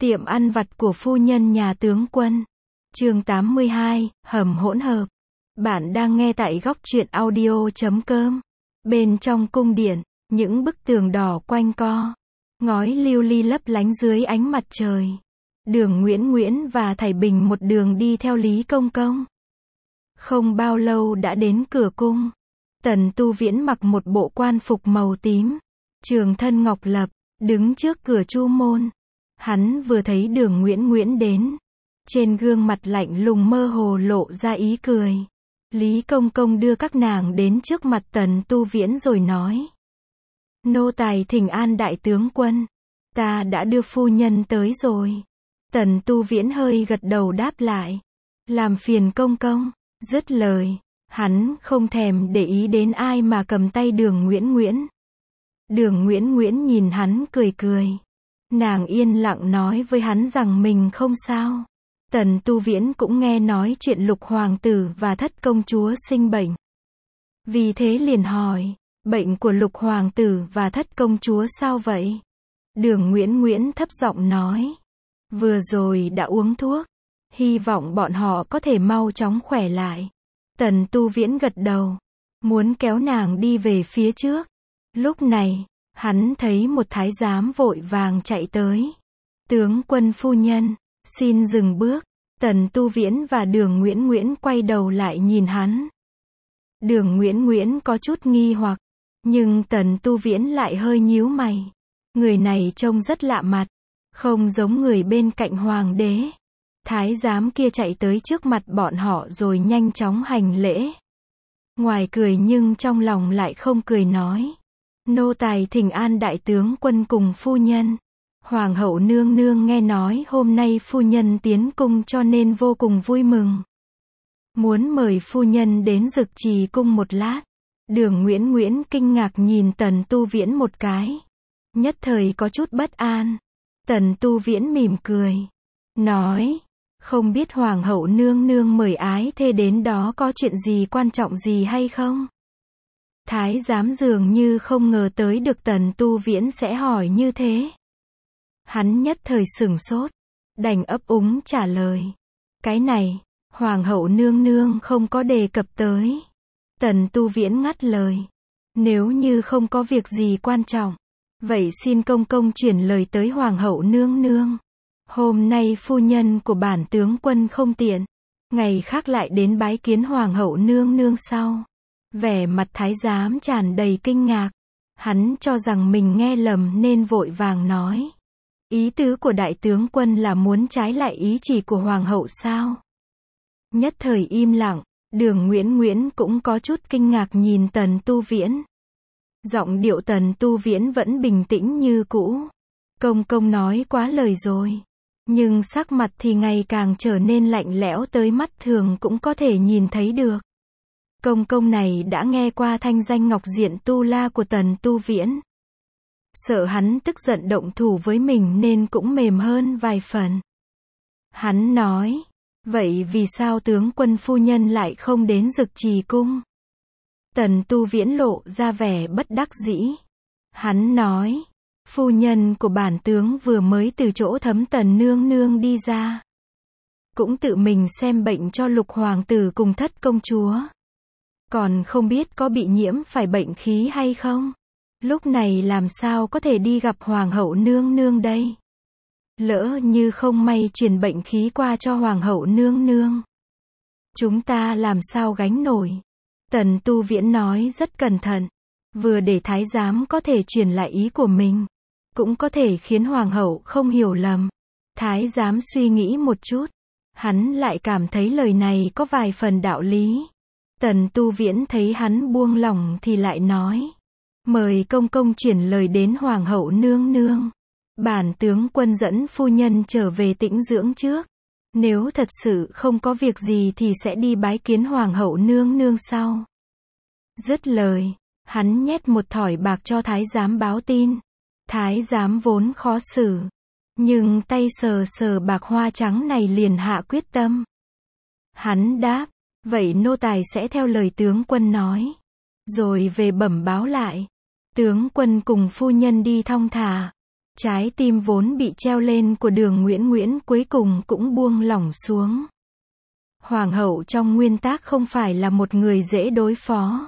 Tiệm ăn vặt của phu nhân nhà tướng quân. Chương 82, hầm hỗn hợp. Bạn đang nghe tại góc truyện audio.com. Bên trong cung điện, những bức tường đỏ quanh co, ngói lưu ly lấp lánh dưới ánh mặt trời. Đường Nguyễn và Thải Bình một đường đi theo Lý Công Công. Không bao lâu đã đến cửa cung. Tần Tu Viễn mặc một bộ quan phục màu tím, trường thân ngọc lập, đứng trước cửa chu môn. Hắn vừa thấy Đường Nguyễn đến, trên gương mặt lạnh lùng mơ hồ lộ ra ý cười. Lý Công Công đưa các nàng đến trước mặt Tần Tu Viễn rồi nói: Nô tài thỉnh an đại tướng quân, ta đã đưa phu nhân tới rồi. Tần Tu Viễn hơi gật đầu đáp lại: Làm phiền công công. Dứt lời, hắn không thèm để ý đến ai mà cầm tay Đường Nguyễn. Đường Nguyễn nhìn hắn cười cười. Nàng yên lặng nói với hắn rằng mình không sao. Tần Tu Viễn cũng nghe nói chuyện Lục hoàng tử và Thất công chúa sinh bệnh. Vì thế liền hỏi, bệnh của Lục hoàng tử và Thất công chúa sao vậy? Đường Nguyễn thấp giọng nói, vừa rồi đã uống thuốc, hy vọng bọn họ có thể mau chóng khỏe lại. Tần Tu Viễn gật đầu, muốn kéo nàng đi về phía trước. Lúc này, hắn thấy một thái giám vội vàng chạy tới. Tướng quân phu nhân, xin dừng bước. Tần Tu Viễn và Đường Nguyễn quay đầu lại nhìn hắn. Đường Nguyễn có chút nghi hoặc, nhưng Tần Tu Viễn lại hơi nhíu mày. Người này trông rất lạ mặt, không giống người bên cạnh hoàng đế. Thái giám kia chạy tới trước mặt bọn họ rồi nhanh chóng hành lễ. Ngoài cười nhưng trong lòng lại không cười nói: Nô tài thỉnh an đại tướng quân cùng phu nhân. Hoàng hậu nương nương nghe nói hôm nay phu nhân tiến cung cho nên vô cùng vui mừng. Muốn mời phu nhân đến Dực Trì cung một lát. Đường Nguyễn kinh ngạc nhìn Tần Tu Viễn một cái. Nhất thời có chút bất an. Tần Tu Viễn mỉm cười, nói: Không biết Hoàng hậu nương nương mời ái thê đến đó có chuyện gì quan trọng gì hay không? Thái giám dường như không ngờ tới được Tần Tu Viễn sẽ hỏi như thế. Hắn nhất thời sửng sốt, đành ấp úng trả lời: Cái này, Hoàng hậu nương nương không có đề cập tới. Tần Tu Viễn ngắt lời: Nếu như không có việc gì quan trọng, vậy xin công công chuyển lời tới Hoàng hậu nương nương. Hôm nay phu nhân của bản tướng quân không tiện, ngày khác lại đến bái kiến Hoàng hậu nương nương sau. Vẻ mặt thái giám tràn đầy kinh ngạc. Hắn cho rằng mình nghe lầm nên vội vàng nói: Ý tứ của đại tướng quân là muốn trái lại ý chỉ của hoàng hậu sao? Nhất thời im lặng. Đường Nguyễn cũng có chút kinh ngạc nhìn Tần Tu Viễn. Giọng điệu Tần Tu Viễn vẫn bình tĩnh như cũ. Công công nói quá lời rồi. Nhưng sắc mặt thì ngày càng trở nên lạnh lẽo tới mắt thường cũng có thể nhìn thấy được. Công công này đã nghe qua thanh danh ngọc diện tu la của Tần Tu Viễn. Sợ hắn tức giận động thủ với mình nên cũng mềm hơn vài phần. Hắn nói: Vậy vì sao tướng quân phu nhân lại không đến Dực Trì cung? Tần Tu Viễn lộ ra vẻ bất đắc dĩ. Hắn nói: Phu nhân của bản tướng vừa mới từ chỗ Thấm Tần nương nương đi ra. Cũng tự mình xem bệnh cho Lục hoàng tử cùng Thất công chúa. Còn không biết có bị nhiễm phải bệnh khí hay không? Lúc này làm sao có thể đi gặp Hoàng hậu nương nương đây? Lỡ như không may truyền bệnh khí qua cho Hoàng hậu nương nương, chúng ta làm sao gánh nổi? Tần Tu Viễn nói rất cẩn thận, vừa để thái giám có thể truyền lại ý của mình, cũng có thể khiến Hoàng hậu không hiểu lầm. Thái giám suy nghĩ một chút, hắn lại cảm thấy lời này có vài phần đạo lý. Tần Tu Viễn thấy hắn buông lỏng thì lại nói: Mời công công chuyển lời đến Hoàng hậu nương nương. Bản tướng quân dẫn phu nhân trở về tĩnh dưỡng trước. Nếu thật sự không có việc gì thì sẽ đi bái kiến Hoàng hậu nương nương sau. Dứt lời, hắn nhét một thỏi bạc cho thái giám báo tin. Thái giám vốn khó xử, nhưng tay sờ bạc hoa trắng này liền hạ quyết tâm. Hắn đáp: Vậy nô tài sẽ theo lời tướng quân nói, rồi về bẩm báo lại. Tướng quân cùng phu nhân đi thong thả. Trái tim vốn bị treo lên của Đường Nguyễn Nguyễn cuối cùng cũng buông lỏng xuống. Hoàng hậu trong nguyên tắc không phải là một người dễ đối phó.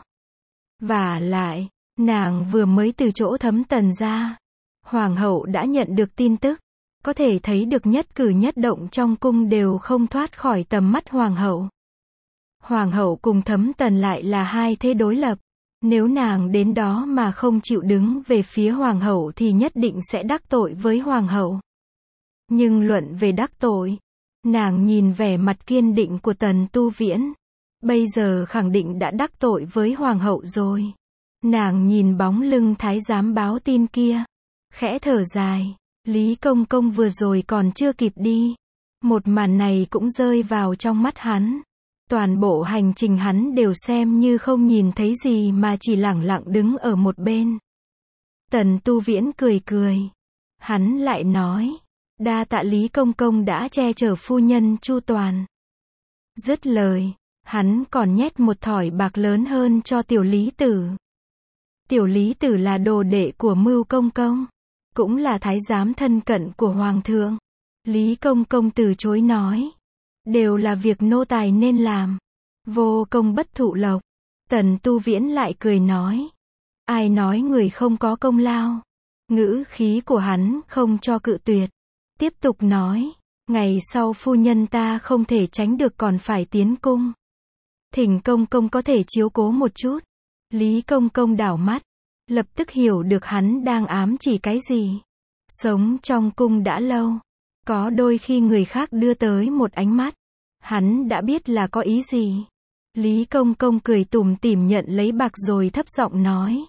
Vả lại, nàng vừa mới từ chỗ Thấm Tần ra. Hoàng hậu đã nhận được tin tức. Có thể thấy được nhất cử nhất động trong cung đều không thoát khỏi tầm mắt hoàng hậu. Hoàng hậu cùng Thấm Tần lại là hai thế đối lập. Nếu nàng đến đó mà không chịu đứng về phía hoàng hậu thì nhất định sẽ đắc tội với hoàng hậu. Nhưng luận về đắc tội, nàng nhìn vẻ mặt kiên định của Tần Tu Viễn. Bây giờ khẳng định đã đắc tội với hoàng hậu rồi. Nàng nhìn bóng lưng thái giám báo tin kia. Khẽ thở dài. Lý Công Công vừa rồi còn chưa kịp đi. Một màn này cũng rơi vào trong mắt hắn. Toàn bộ hành trình hắn đều xem như không nhìn thấy gì mà chỉ lẳng lặng đứng ở một bên. Tần Tu Viễn cười cười. Hắn lại nói. Đa tạ Lý Công Công đã che chở phu nhân chu toàn. Dứt lời, hắn còn nhét một thỏi bạc lớn hơn cho Tiểu Lý Tử. Tiểu Lý Tử là đồ đệ của Mưu Công Công. Cũng là thái giám thân cận của Hoàng thượng. Lý Công Công từ chối nói. Đều là việc nô tài nên làm. Vô công bất thụ lộc. Tần Tu Viễn lại cười nói. Ai nói người không có công lao. Ngữ khí của hắn không cho cự tuyệt. Tiếp tục nói. Ngày sau phu nhân ta không thể tránh được còn phải tiến cung. Thỉnh Công Công có thể chiếu cố một chút. Lý Công Công đảo mắt. Lập tức hiểu được hắn đang ám chỉ cái gì. Sống trong cung đã lâu. Có đôi khi người khác đưa tới một ánh mắt. Hắn đã biết là có ý gì. Lý Công Công cười tủm tỉm nhận lấy bạc rồi thấp giọng nói.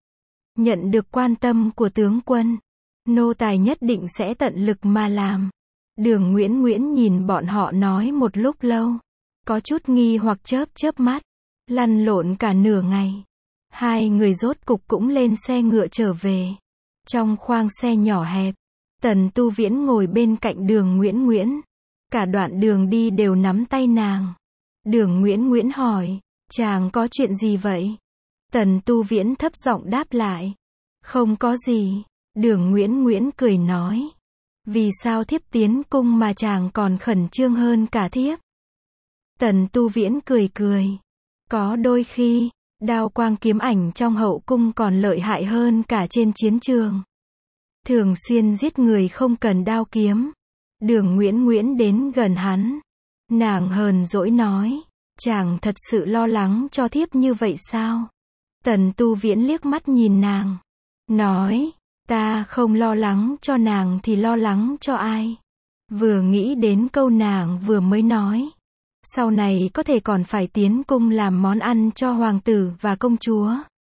Nhận được quan tâm của tướng quân. Nô tài nhất định sẽ tận lực mà làm. Đường Nguyễn Nguyễn nhìn bọn họ nói một lúc lâu. Có chút nghi hoặc chớp mắt. Lăn lộn cả nửa ngày. Hai người rốt cục cũng lên xe ngựa trở về. Trong khoang xe nhỏ hẹp, Tần Tu Viễn ngồi bên cạnh Đường Nguyễn Nguyễn. Cả đoạn đường đi đều nắm tay nàng. Đường Nguyễn Nguyễn hỏi, chàng có chuyện gì vậy? Tần Tu Viễn thấp giọng đáp lại. Không có gì. Đường Nguyễn Nguyễn cười nói. Vì sao thiếp tiến cung mà chàng còn khẩn trương hơn cả thiếp? Tần Tu Viễn cười cười. Có đôi khi, đao quang kiếm ảnh trong hậu cung còn lợi hại hơn cả trên chiến trường. Thường xuyên giết người không cần đao kiếm. Đường Nguyễn Nguyễn đến gần hắn. Nàng hờn dỗi nói. Chàng thật sự lo lắng cho thiếp như vậy sao? Tần Tu Viễn liếc mắt nhìn nàng. Nói. Ta không lo lắng cho nàng thì lo lắng cho ai? Vừa nghĩ đến câu nàng vừa mới nói. Sau này có thể còn phải tiến cung làm món ăn cho hoàng tử và công chúa.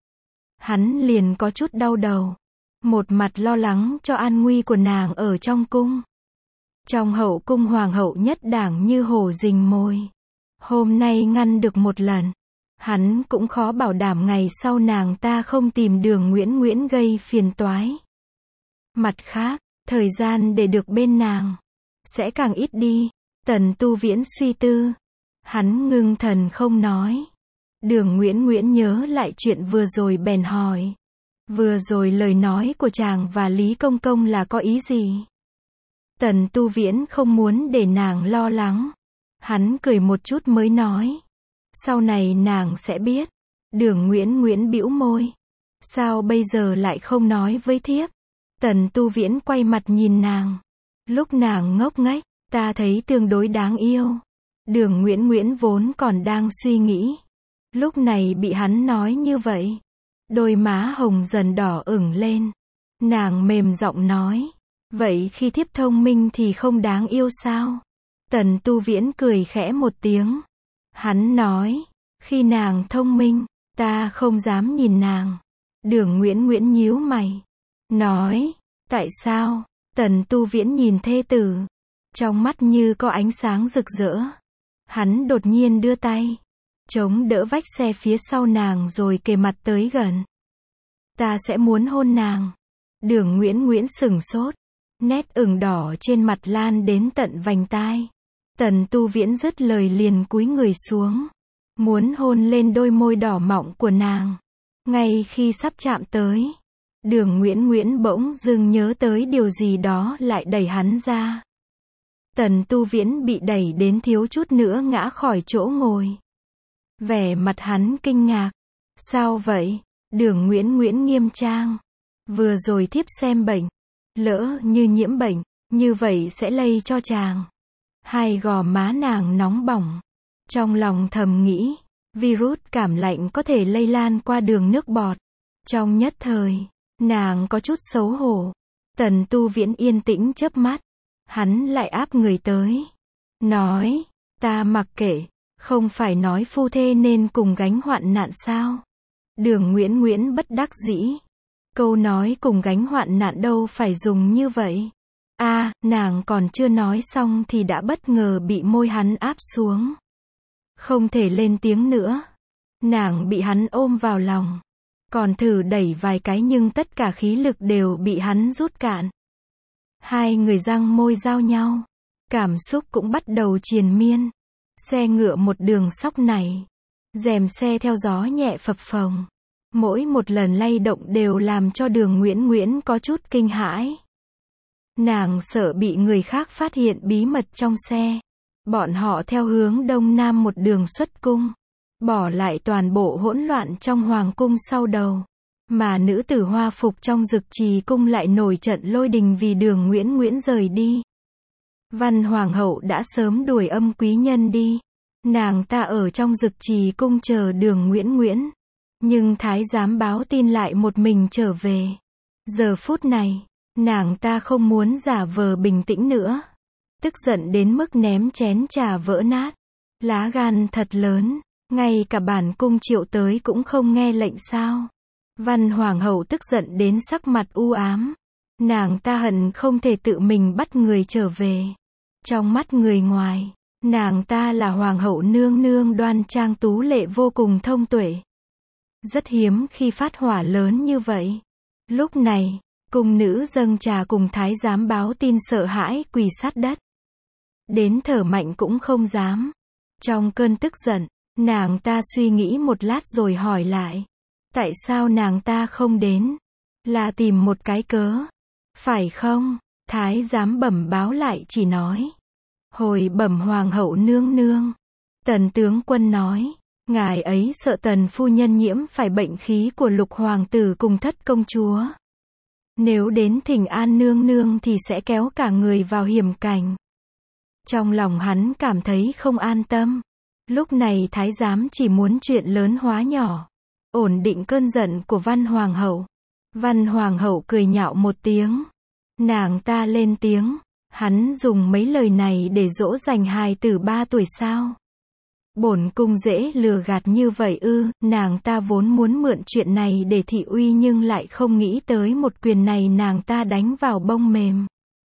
Hắn liền có chút đau đầu. Một mặt lo lắng cho an nguy của nàng ở trong cung. Trong hậu cung hoàng hậu nhất đảng như hổ rình mồi. Hôm nay ngăn được một lần. Hắn cũng khó bảo đảm ngày sau nàng ta không tìm Đường Nguyễn Nguyễn gây phiền toái. Mặt khác, thời gian để được bên nàng sẽ càng ít đi. Tần Tu Viễn suy tư. Hắn ngưng thần không nói. Đường Nguyễn Nguyễn nhớ lại chuyện vừa rồi bèn hỏi. Vừa rồi lời nói của chàng và Lý Công Công là có ý gì? Tần Tu Viễn không muốn để nàng lo lắng. Hắn cười một chút mới nói. Sau này nàng sẽ biết. Đường Nguyễn Nguyễn bĩu môi. Sao bây giờ lại không nói với thiếp? Tần Tu Viễn quay mặt nhìn nàng. Lúc nàng ngốc nghếch, ta thấy tương đối đáng yêu. Đường Nguyễn Nguyễn vốn còn đang suy nghĩ. Lúc này bị hắn nói như vậy. Đôi má hồng dần đỏ ửng lên. Nàng mềm giọng nói. Vậy khi thiếp thông minh thì không đáng yêu sao? Tần Tu Viễn cười khẽ một tiếng. Hắn nói. Khi nàng thông minh, ta không dám nhìn nàng. Đường Nguyễn Nguyễn nhíu mày. Nói. Tại sao? Tần Tu Viễn nhìn thê tử. Trong mắt như có ánh sáng rực rỡ. Hắn đột nhiên đưa tay. Chống đỡ vách xe phía sau nàng rồi kề mặt tới gần. Ta sẽ muốn hôn nàng. Đường Nguyễn Nguyễn sửng sốt. Nét ửng đỏ trên mặt lan đến tận vành tai. Tần Tu Viễn dứt lời liền cúi người xuống. Muốn hôn lên đôi môi đỏ mọng của nàng. Ngay khi sắp chạm tới. Đường Nguyễn Nguyễn bỗng dưng nhớ tới điều gì đó lại đẩy hắn ra. Tần Tu Viễn bị đẩy đến thiếu chút nữa ngã khỏi chỗ ngồi. Vẻ mặt hắn kinh ngạc. Sao vậy? Đường Nguyễn Nguyễn nghiêm trang. Vừa rồi thiếp xem bệnh. Lỡ như nhiễm bệnh, như vậy sẽ lây cho chàng. Hai gò má nàng nóng bỏng. Trong lòng thầm nghĩ, virus cảm lạnh có thể lây lan qua đường nước bọt. Trong nhất thời, nàng có chút xấu hổ. Tần Tu Viễn yên tĩnh chớp mắt. Hắn lại áp người tới. Nói, ta mặc kệ, không phải nói phu thê nên cùng gánh hoạn nạn sao? Đường Nguyễn Nguyễn bất đắc dĩ. Câu nói cùng gánh hoạn nạn đâu phải dùng như vậy. Nàng còn chưa nói xong thì đã bất ngờ bị môi hắn áp xuống. Không thể lên tiếng nữa. Nàng bị hắn ôm vào lòng. Còn thử đẩy vài cái nhưng tất cả khí lực đều bị hắn rút cạn. Hai người răng môi giao nhau. Cảm xúc cũng bắt đầu triền miên. Xe ngựa một đường sóc này. Rèm xe theo gió nhẹ phập phồng. Mỗi một lần lay động đều làm cho Đường Nguyễn Nguyễn có chút kinh hãi. Nàng sợ bị người khác phát hiện bí mật trong xe. Bọn họ theo hướng đông nam một đường xuất cung. Bỏ lại toàn bộ hỗn loạn trong hoàng cung sau đầu. Mà nữ tử hoa phục trong Dực Trì cung lại nổi trận lôi đình vì Đường Nguyễn Nguyễn rời đi. Văn hoàng hậu đã sớm đuổi âm quý nhân đi. Nàng ta ở trong Dực Trì cung chờ Đường Nguyễn Nguyễn. Nhưng thái giám báo tin lại một mình trở về. Giờ phút này, nàng ta không muốn giả vờ bình tĩnh nữa. Tức giận đến mức ném chén trà vỡ nát. Lá gan thật lớn, ngay cả bản cung triệu tới cũng không nghe lệnh sao. Văn hoàng hậu tức giận đến sắc mặt u ám. Nàng ta hận không thể tự mình bắt người trở về. Trong mắt người ngoài, nàng ta là hoàng hậu nương nương đoan trang tú lệ vô cùng thông tuệ. Rất hiếm khi phát hỏa lớn như vậy. Lúc này, cung nữ dâng trà cùng thái giám báo tin sợ hãi quỳ sát đất. Đến thở mạnh cũng không dám. Trong cơn tức giận, nàng ta suy nghĩ một lát rồi hỏi lại. Tại sao nàng ta không đến? Là tìm một cái cớ. Phải không? Thái giám bẩm báo lại chỉ nói. Hồi bẩm hoàng hậu nương nương. Tần tướng quân nói. Ngài ấy sợ tần phu nhân nhiễm phải bệnh khí của lục hoàng tử cùng thất công chúa. Nếu đến thỉnh an nương nương thì sẽ kéo cả người vào hiểm cảnh. Trong lòng hắn cảm thấy không an tâm. Lúc này thái giám chỉ muốn chuyện lớn hóa nhỏ. Ổn định cơn giận của Văn hoàng hậu. Văn hoàng hậu cười nhạo một tiếng. Nàng ta lên tiếng. Hắn dùng mấy lời này để dỗ dành hài tử 3 tuổi sao? Bổn cung dễ lừa gạt như vậy ư? Nàng ta vốn muốn mượn chuyện này để thị uy nhưng lại không nghĩ tới một quyền này nàng ta đánh vào bông mềm.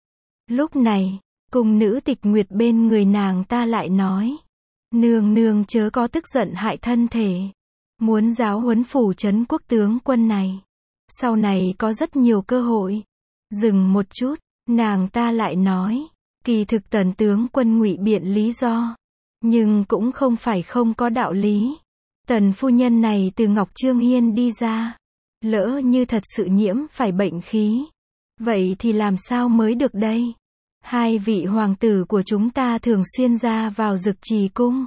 Lúc này, cung nữ Tịch Nguyệt bên người nàng ta lại nói. Nương nương chớ có tức giận hại thân thể. Muốn giáo huấn phủ trấn quốc tướng quân này. Sau này có rất nhiều cơ hội. Dừng một chút, nàng ta lại nói. Kỳ thực tần tướng quân ngụy biện lý do. Nhưng cũng không phải không có đạo lý. Tần phu nhân này từ Ngọc Trương Hiên đi ra. Lỡ như thật sự nhiễm phải bệnh khí. Vậy thì làm sao mới được đây? Hai vị hoàng tử của chúng ta thường xuyên ra vào Dực Trì cung.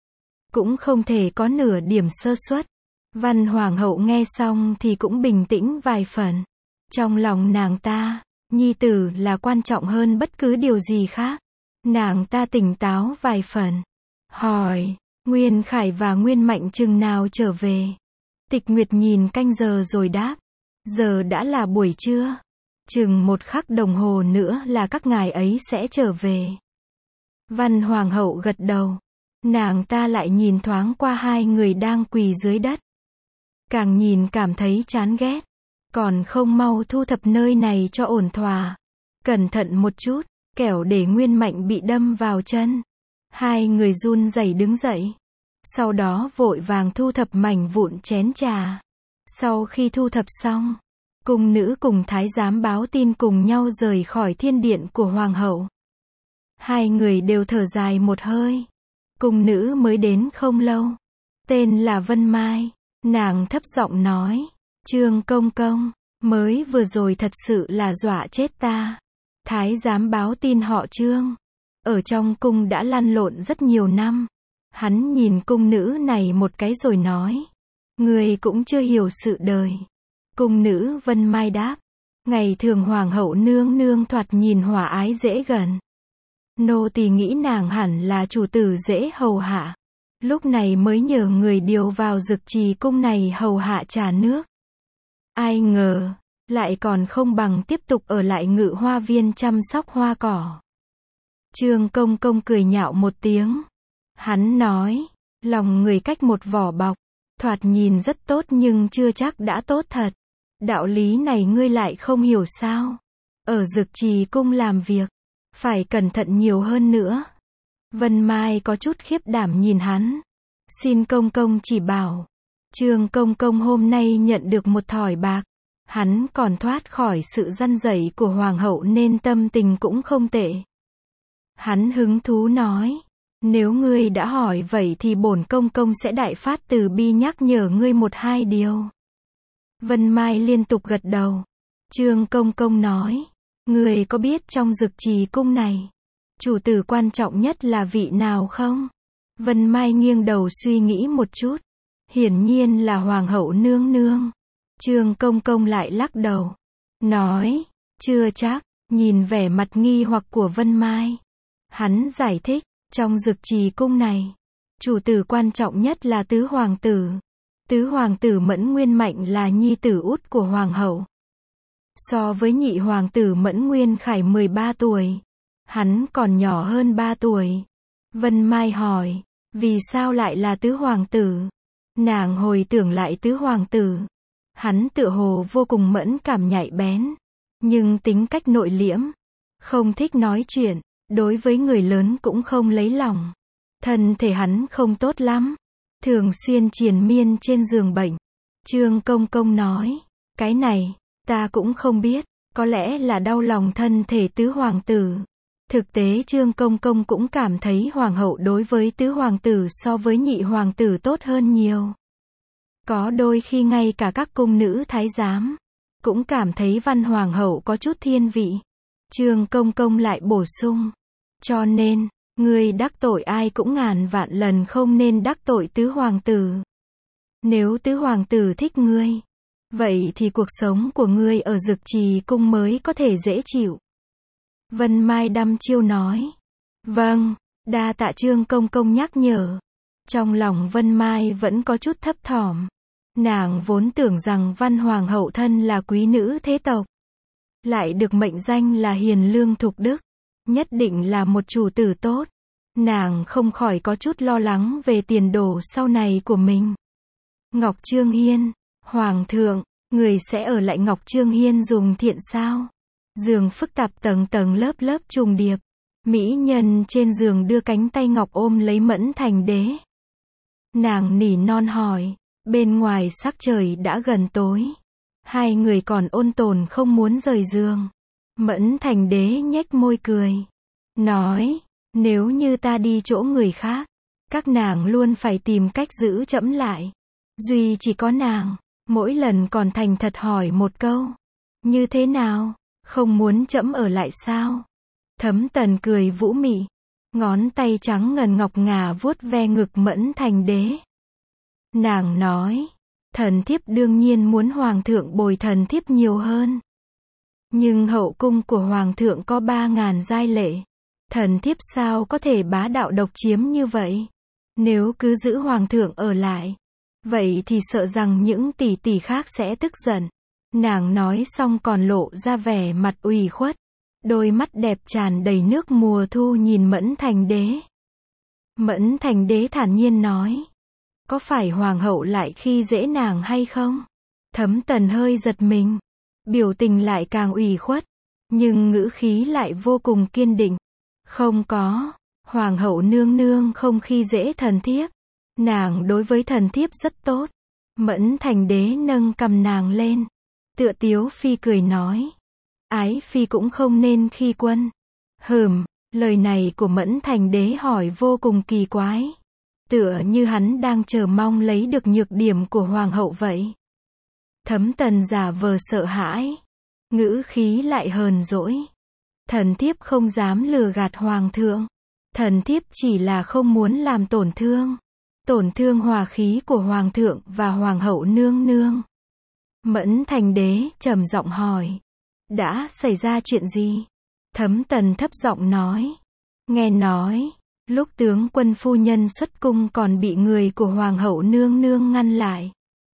Cũng không thể có nửa điểm sơ suất. Văn hoàng hậu nghe xong thì cũng bình tĩnh vài phần. Trong lòng nàng ta, nhi tử là quan trọng hơn bất cứ điều gì khác. Nàng ta tỉnh táo vài phần. Hỏi, Nguyên Khải và Nguyên Mạnh chừng nào trở về? Tịch Nguyệt nhìn canh giờ rồi đáp. Giờ đã là buổi trưa. Chừng 1 khắc đồng hồ nữa là các ngài ấy sẽ trở về. Văn hoàng hậu gật đầu. Nàng ta lại nhìn thoáng qua hai người đang quỳ dưới đất. Càng nhìn cảm thấy chán ghét. Còn không mau thu thập nơi này cho ổn thỏa. Cẩn thận một chút, kẻo để Nguyên Mạnh bị đâm vào chân. Hai người run rẩy đứng dậy. Sau đó vội vàng thu thập mảnh vụn chén trà. Sau khi thu thập xong, cung nữ cùng thái giám báo tin cùng nhau rời khỏi thiên điện của hoàng hậu. Hai người đều thở dài một hơi. Cung nữ mới đến không lâu. Tên là Vân Mai. Nàng thấp giọng nói. Trương công công, Mới vừa rồi thật sự là dọa chết ta. Thái giám báo tin họ Trương. Ở trong cung đã lăn lộn rất nhiều năm. Hắn nhìn cung nữ này một cái rồi nói. Người cũng chưa hiểu sự đời. Cung nữ Vân Mai đáp. Ngày thường hoàng hậu nương nương thoạt nhìn hòa ái dễ gần. Nô tỳ nghĩ nàng hẳn là chủ tử dễ hầu hạ. Lúc này mới nhờ người điều vào Dực Trì cung này hầu hạ trà nước. Ai ngờ, lại còn không bằng tiếp tục ở lại Ngự Hoa Viên chăm sóc hoa cỏ. Trương Công Công cười nhạo một tiếng. Hắn nói, lòng người cách một vỏ bọc, thoạt nhìn rất tốt nhưng chưa chắc đã tốt thật. Đạo lý này ngươi lại không hiểu sao? Ở Dực Trì cung làm việc, phải cẩn thận nhiều hơn nữa. Vân Mai có chút khiếp đảm nhìn hắn. Xin công công chỉ bảo. Trương Công Công hôm nay nhận được một thỏi bạc. Hắn còn thoát khỏi sự răn dạy của hoàng hậu nên tâm tình cũng không tệ. Hắn hứng thú nói. Nếu ngươi đã hỏi vậy thì bổn công công sẽ đại phát từ bi nhắc nhở ngươi một hai điều. Vân Mai liên tục gật đầu. Trương Công Công nói. Ngươi có biết trong Dực Trì cung này, chủ tử quan trọng nhất là vị nào không? Vân Mai nghiêng đầu suy nghĩ một chút. Hiển nhiên là hoàng hậu nương nương. Trương Công Công lại lắc đầu. Nói, chưa chắc, nhìn vẻ mặt nghi hoặc của Vân Mai. Hắn giải thích, trong Dực Trì cung này, chủ tử quan trọng nhất là tứ hoàng tử. Tứ hoàng tử Mẫn Nguyên Mạnh là nhi tử út của hoàng hậu. So với nhị hoàng tử Mẫn Nguyên Khải 13 tuổi, hắn còn nhỏ hơn 3 tuổi. Vân Mai hỏi, vì sao lại là tứ hoàng tử? Nàng hồi tưởng lại tứ hoàng tử. Hắn tựa hồ vô cùng mẫn cảm nhạy bén, nhưng tính cách nội liễm, không thích nói chuyện, đối với người lớn cũng không lấy lòng. Thân thể hắn không tốt lắm, thường xuyên triền miên trên giường bệnh. Trương Công Công nói, cái này, ta cũng không biết, có lẽ là đau lòng thân thể tứ hoàng tử. Thực tế Trương Công Công cũng cảm thấy hoàng hậu đối với tứ hoàng tử so với nhị hoàng tử tốt hơn nhiều. Có đôi khi ngay cả các cung nữ thái giám cũng cảm thấy văn hoàng hậu có chút thiên vị. Trương Công Công lại bổ sung, cho nên, ngươi đắc tội ai cũng ngàn vạn lần không nên đắc tội tứ hoàng tử. Nếu tứ hoàng tử thích ngươi, vậy thì cuộc sống của ngươi ở Dực Trì cung mới có thể dễ chịu. Vân Mai đăm chiêu nói. Vâng, đa tạ Trương Công Công nhắc nhở. Trong lòng Vân Mai vẫn có chút thấp thỏm. Nàng vốn tưởng rằng Văn Hoàng hậu thân là quý nữ thế tộc, lại được mệnh danh là hiền lương thục đức, nhất định là một chủ tử tốt. Nàng không khỏi có chút lo lắng về tiền đồ sau này của mình. Ngọc Trương Hiên, Hoàng thượng, người sẽ ở lại Ngọc Trương Hiên dùng thiện sao? Giường phức tạp tầng tầng lớp lớp trùng điệp. Mỹ nhân trên giường đưa cánh tay ngọc ôm lấy Mẫn Thành Đế. Nàng nỉ non hỏi, bên ngoài sắc trời đã gần tối. Hai người còn ôn tồn không muốn rời giường. Mẫn Thành Đế nhếch môi cười. Nói, nếu như ta đi chỗ người khác, các nàng luôn phải tìm cách giữ trẫm lại. Duy chỉ có nàng, mỗi lần còn thành thật hỏi một câu. Như thế nào? Không muốn trẫm ở lại sao? Thấm Tần cười vũ mị. Ngón tay trắng ngần ngọc ngà vuốt ve ngực Mẫn Thành Đế. Nàng nói, thần thiếp đương nhiên muốn hoàng thượng bồi thần thiếp nhiều hơn. Nhưng hậu cung của hoàng thượng có 3.000 giai lệ. Thần thiếp sao có thể bá đạo độc chiếm như vậy? Nếu cứ giữ hoàng thượng ở lại, vậy thì sợ rằng những tỷ tỷ khác sẽ tức giận. Nàng nói xong còn lộ ra vẻ mặt ủy khuất. Đôi mắt đẹp tràn đầy nước mùa thu nhìn Mẫn Thành Đế. Mẫn Thành Đế thản nhiên nói, có phải hoàng hậu lại khi dễ nàng hay không? Thấm Tần hơi giật mình, biểu tình lại càng ủy khuất, nhưng ngữ khí lại vô cùng kiên định. Không có, hoàng hậu nương nương không khi dễ thần thiếp. Nàng đối với thần thiếp rất tốt. Mẫn Thành Đế nâng cầm nàng lên, tựa tiếu phi cười nói, ái phi cũng không nên khi quân. Lời này của Mẫn Thành Đế hỏi vô cùng kỳ quái. Tựa như hắn đang chờ mong lấy được nhược điểm của hoàng hậu vậy. Thấm Tần giả vờ sợ hãi, ngữ khí lại hờn dỗi. Thần thiếp không dám lừa gạt hoàng thượng. Thần thiếp chỉ là không muốn làm tổn thương hòa khí của hoàng thượng và hoàng hậu nương nương. Mẫn Thành Đế trầm giọng hỏi, đã xảy ra chuyện gì? Thấm Tần thấp giọng nói, nghe nói, lúc tướng quân phu nhân xuất cung còn bị người của hoàng hậu nương nương ngăn lại.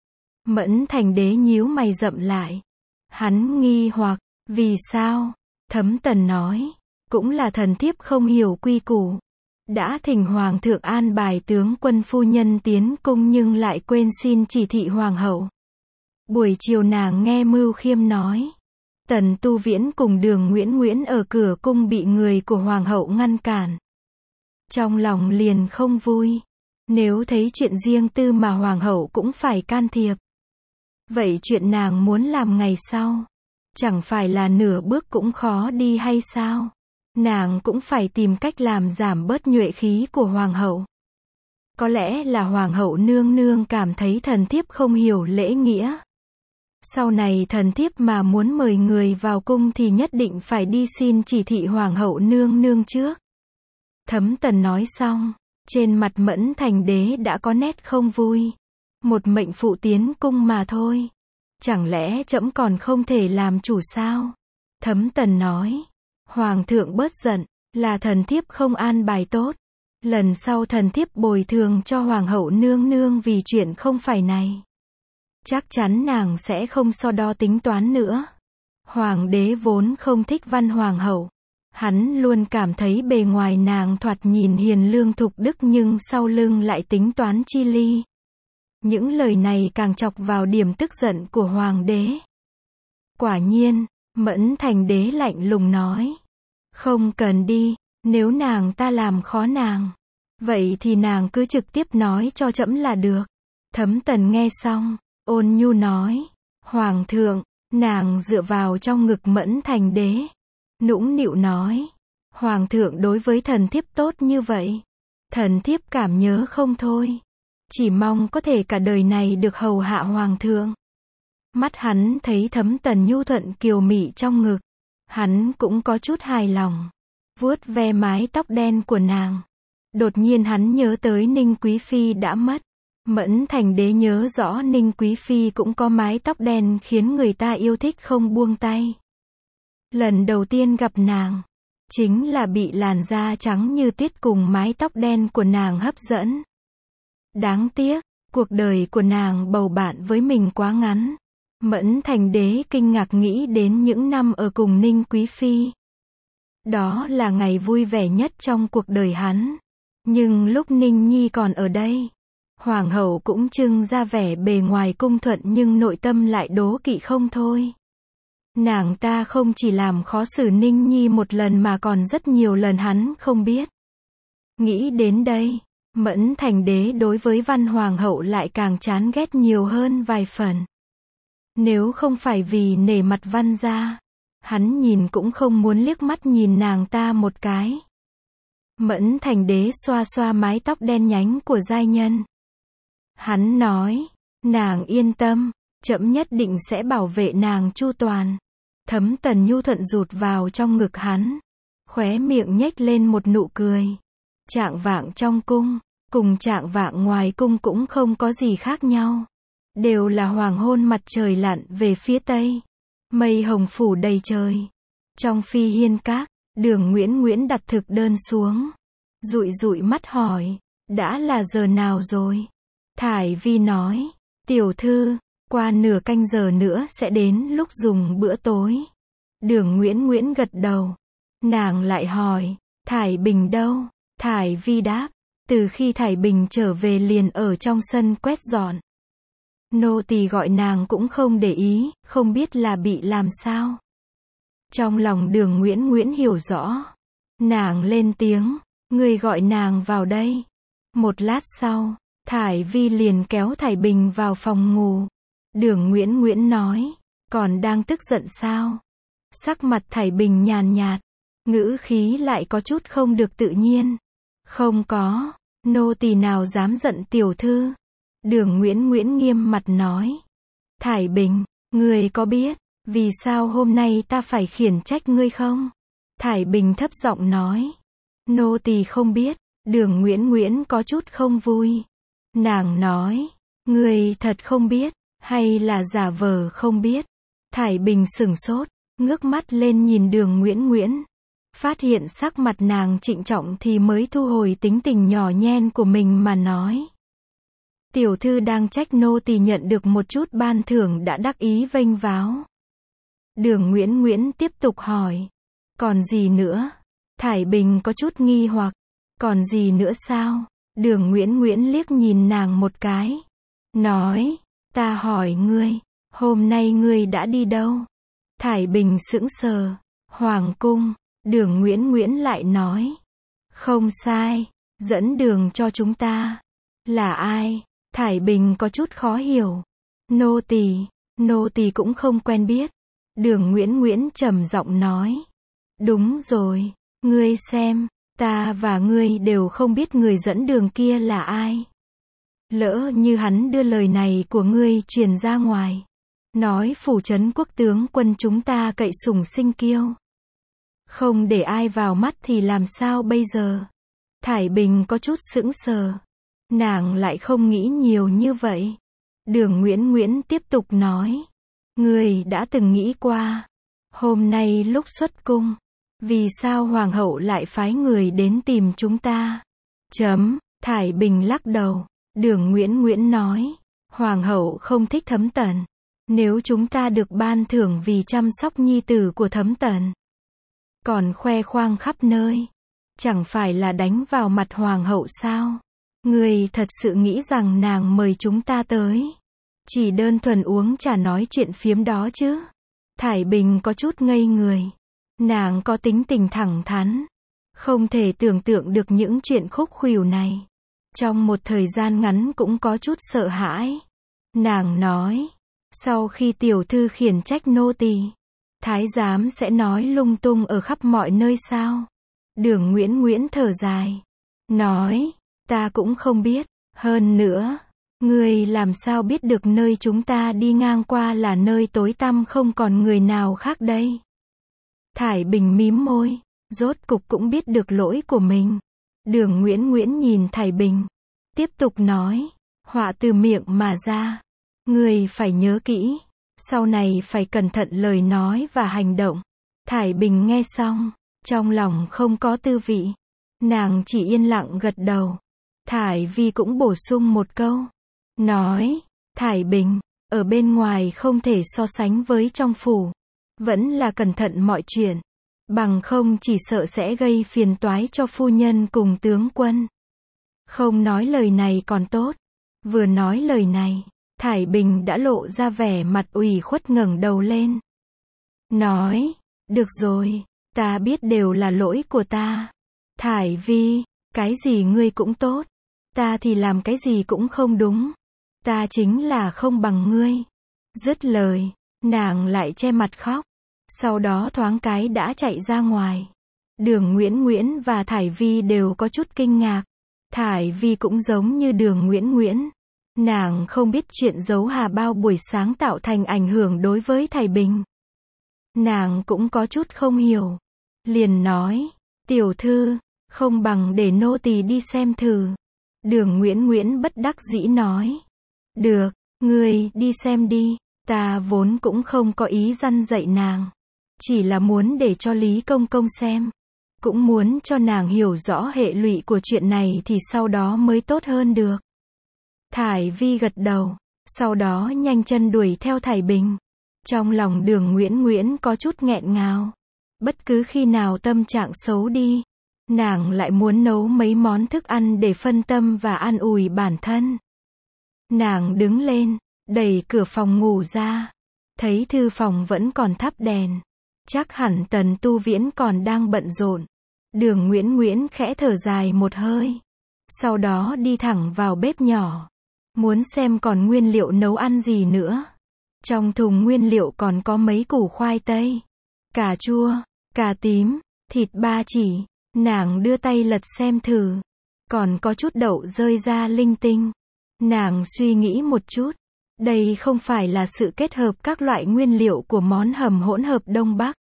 Mẫn Thành Đế nhíu mày rậm lại. Hắn nghi hoặc, vì sao? Thấm Tần nói, cũng là thần thiếp không hiểu quy củ. Đã thỉnh hoàng thượng an bài tướng quân phu nhân tiến cung nhưng lại quên xin chỉ thị hoàng hậu. Buổi chiều nàng nghe Mưu Khiêm nói, Tần Tu Viễn cùng Đường Nguyễn Nguyễn ở cửa cung bị người của hoàng hậu ngăn cản. Trong lòng liền không vui. Nếu thấy chuyện riêng tư mà hoàng hậu cũng phải can thiệp. Vậy chuyện nàng muốn làm ngày sau, chẳng phải là nửa bước cũng khó đi hay sao? Nàng cũng phải tìm cách làm giảm bớt nhuệ khí của hoàng hậu. Có lẽ là hoàng hậu nương nương cảm thấy thần thiếp không hiểu lễ nghĩa. Sau này thần thiếp mà muốn mời người vào cung thì nhất định phải đi xin chỉ thị hoàng hậu nương nương trước. Thấm Tần nói xong, trên mặt Mẫn Thành Đế đã có nét không vui. Một mệnh phụ tiến cung mà thôi. Chẳng lẽ trẫm còn không thể làm chủ sao? Thấm Tần nói, hoàng thượng bớt giận, là thần thiếp không an bài tốt. Lần sau thần thiếp bồi thường cho hoàng hậu nương nương vì chuyện không phải này. Chắc chắn nàng sẽ không so đo tính toán nữa. Hoàng đế vốn không thích Văn hoàng hậu. Hắn luôn cảm thấy bề ngoài nàng thoạt nhìn hiền lương thục đức nhưng sau lưng lại tính toán chi ly. Những lời này càng chọc vào điểm tức giận của hoàng đế. Quả nhiên, Mẫn Thành Đế lạnh lùng nói, không cần đi, nếu nàng ta làm khó nàng, vậy thì nàng cứ trực tiếp nói cho trẫm là được. Thấm Tần nghe xong, ôn nhu nói, hoàng thượng. Nàng dựa vào trong ngực Mẫn Thành Đế, nũng nịu nói, hoàng thượng đối với thần thiếp tốt như vậy, thần thiếp cảm nhớ không thôi. Chỉ mong có thể cả đời này được hầu hạ hoàng thượng. Mắt hắn thấy Thấm Tần nhu thuận kiều mị trong ngực, hắn cũng có chút hài lòng, vuốt ve mái tóc đen của nàng. Đột nhiên hắn nhớ tới Ninh Quý Phi đã mất. Mẫn Thành Đế nhớ rõ Ninh Quý Phi cũng có mái tóc đen khiến người ta yêu thích không buông tay. Lần đầu tiên gặp nàng, chính là bị làn da trắng như tuyết cùng mái tóc đen của nàng hấp dẫn. Đáng tiếc, cuộc đời của nàng bầu bạn với mình quá ngắn. Mẫn Thành Đế kinh ngạc nghĩ đến những năm ở cùng Ninh Quý Phi. Đó là ngày vui vẻ nhất trong cuộc đời hắn. Nhưng lúc Ninh Nhi còn ở đây, hoàng hậu cũng trưng ra vẻ bề ngoài cung thuận nhưng nội tâm lại đố kỵ không thôi. Nàng ta không chỉ làm khó xử Ninh Nhi một lần mà còn rất nhiều lần hắn không biết. Nghĩ đến đây, Mẫn Thành Đế đối với Văn hoàng hậu lại càng chán ghét nhiều hơn vài phần. Nếu không phải vì nể mặt Văn gia, hắn nhìn cũng không muốn liếc mắt nhìn nàng ta một cái. Mẫn Thành Đế xoa xoa mái tóc đen nhánh của giai nhân. Hắn nói, nàng yên tâm, trẫm nhất định sẽ bảo vệ nàng chu toàn. Thấm Tần nhu thuận rụt vào trong ngực hắn, khóe miệng nhếch lên một nụ cười. Chạng vạng trong cung, cùng chạng vạng ngoài cung cũng không có gì khác nhau. Đều là hoàng hôn mặt trời lặn về phía tây. Mây hồng phủ đầy trời. Trong phi hiên các, Đường Nguyễn Nguyễn đặt thực đơn xuống. Dụi dụi mắt hỏi, đã là giờ nào rồi? Thải Vi nói, tiểu thư, qua nửa canh giờ nữa sẽ đến lúc dùng bữa tối. Đường Nguyễn Nguyễn gật đầu. Nàng lại hỏi, Thải Bình đâu? Thải Vi đáp, từ khi Thải Bình trở về liền ở trong sân quét dọn. Nô tỳ gọi nàng cũng không để ý, không biết là bị làm sao. Trong lòng Đường Nguyễn Nguyễn hiểu rõ. Nàng lên tiếng, người gọi nàng vào đây. Một lát sau, Thải Vi liền kéo Thải Bình vào phòng ngủ. Đường Nguyễn Nguyễn nói, còn đang tức giận sao? Sắc mặt Thải Bình nhàn nhạt, ngữ khí lại có chút không được tự nhiên. Không có, nô tỳ nào dám giận tiểu thư. Đường Nguyễn Nguyễn nghiêm mặt nói. Thải Bình, ngươi có biết, vì sao hôm nay ta phải khiển trách ngươi không? Thải Bình thấp giọng nói. Nô tỳ không biết. Đường Nguyễn Nguyễn có chút không vui. Nàng nói, ngươi thật không biết, hay là giả vờ không biết? Thải Bình sửng sốt, ngước mắt lên nhìn Đường Nguyễn Nguyễn. Phát hiện sắc mặt nàng trịnh trọng thì mới thu hồi tính tình nhỏ nhen của mình mà nói. Tiểu thư đang trách nô tỳ nhận được một chút ban thưởng đã đắc ý vênh váo. Đường Nguyễn Nguyễn tiếp tục hỏi. Còn gì nữa? Thải Bình có chút nghi hoặc. Còn gì nữa sao? Đường Nguyễn Nguyễn liếc nhìn nàng một cái. Nói, ta hỏi ngươi, hôm nay ngươi đã đi đâu? Thải Bình sững sờ. Hoàng cung. Đường Nguyễn Nguyễn lại nói. Không sai, dẫn đường cho chúng ta. Là ai? Thải Bình có chút khó hiểu. Nô tỳ cũng không quen biết. Đường Nguyễn Nguyễn trầm giọng nói. Đúng rồi, ngươi xem, ta và ngươi đều không biết người dẫn đường kia là ai. Lỡ như hắn đưa lời này của ngươi truyền ra ngoài, nói phủ trấn quốc tướng quân chúng ta cậy sủng sinh kiêu, không để ai vào mắt thì làm sao bây giờ? Thải Bình có chút sững sờ. Nàng lại không nghĩ nhiều như vậy. Đường Nguyễn Nguyễn tiếp tục nói. Ngươi đã từng nghĩ qua, hôm nay lúc xuất cung, vì sao hoàng hậu lại phái người đến tìm chúng ta? Thải Bình lắc đầu. Đường Nguyễn Nguyễn nói. Hoàng hậu không thích Thấm Tần. Nếu chúng ta được ban thưởng vì chăm sóc nhi tử của Thấm Tần, còn khoe khoang khắp nơi, chẳng phải là đánh vào mặt hoàng hậu sao? Ngươi thật sự nghĩ rằng nàng mời chúng ta tới chỉ đơn thuần uống trà nói chuyện phiếm đó chứ? Thải Bình có chút ngây người. Nàng có tính tình thẳng thắn, không thể tưởng tượng được những chuyện khúc khuỷu này. Trong một thời gian ngắn cũng có chút sợ hãi. Nàng nói, sau khi tiểu thư khiển trách nô tỳ, thái giám sẽ nói lung tung ở khắp mọi nơi sao? Đường Nguyễn Nguyễn thở dài, nói, ta cũng không biết, hơn nữa, ngươi làm sao biết được nơi chúng ta đi ngang qua là nơi tối tăm không còn người nào khác đây? Thải Bình mím môi, rốt cục cũng biết được lỗi của mình. Đường Nguyễn Nguyễn nhìn Thải Bình, tiếp tục nói, họa từ miệng mà ra. Ngươi phải nhớ kỹ, sau này phải cẩn thận lời nói và hành động. Thải Bình nghe xong, trong lòng không có tư vị. Nàng chỉ yên lặng gật đầu. Thải Vi cũng bổ sung một câu. Nói, Thải Bình, ở bên ngoài không thể so sánh với trong phủ. Vẫn là cẩn thận mọi chuyện. Bằng không chỉ sợ sẽ gây phiền toái cho phu nhân cùng tướng quân. Không nói lời này còn tốt. Vừa nói lời này, Thải Bình đã lộ ra vẻ mặt ủy khuất ngẩng đầu lên. Nói, được rồi, ta biết đều là lỗi của ta. Thải Vi, cái gì ngươi cũng tốt. Ta thì làm cái gì cũng không đúng. Ta chính là không bằng ngươi. Dứt lời, nàng lại che mặt khóc. Sau đó thoáng cái đã chạy ra ngoài. Đường Nguyễn Nguyễn và Thải Vi đều có chút kinh ngạc. Thải Vi cũng giống như Đường Nguyễn Nguyễn. Nàng không biết chuyện giấu hà bao buổi sáng tạo thành ảnh hưởng đối với Thải Bình. Nàng cũng có chút không hiểu. Liền nói, tiểu thư, không bằng để nô tỳ đi xem thử. Đường Nguyễn Nguyễn bất đắc dĩ nói. Được, ngươi đi xem đi. Ta vốn cũng không có ý răn dạy nàng. Chỉ là muốn để cho Lý Công Công xem. Cũng muốn cho nàng hiểu rõ hệ lụy của chuyện này thì sau đó mới tốt hơn được. Thải Vi gật đầu. Sau đó nhanh chân đuổi theo Thải Bình. Trong lòng Đường Nguyễn Nguyễn có chút nghẹn ngào. Bất cứ khi nào tâm trạng xấu đi, nàng lại muốn nấu mấy món thức ăn để phân tâm và an ủi bản thân. Nàng đứng lên, đẩy cửa phòng ngủ ra. Thấy thư phòng vẫn còn thắp đèn. Chắc hẳn Tần Tu Viễn còn đang bận rộn. Đường Nguyễn Nguyễn khẽ thở dài một hơi. Sau đó đi thẳng vào bếp nhỏ. Muốn xem còn nguyên liệu nấu ăn gì nữa. Trong thùng nguyên liệu còn có mấy củ khoai tây, cà chua, cà tím, thịt ba chỉ. Nàng đưa tay lật xem thử. Còn có chút đậu rơi ra linh tinh. Nàng suy nghĩ một chút. Đây không phải là sự kết hợp các loại nguyên liệu của món hầm hỗn hợp Đông Bắc.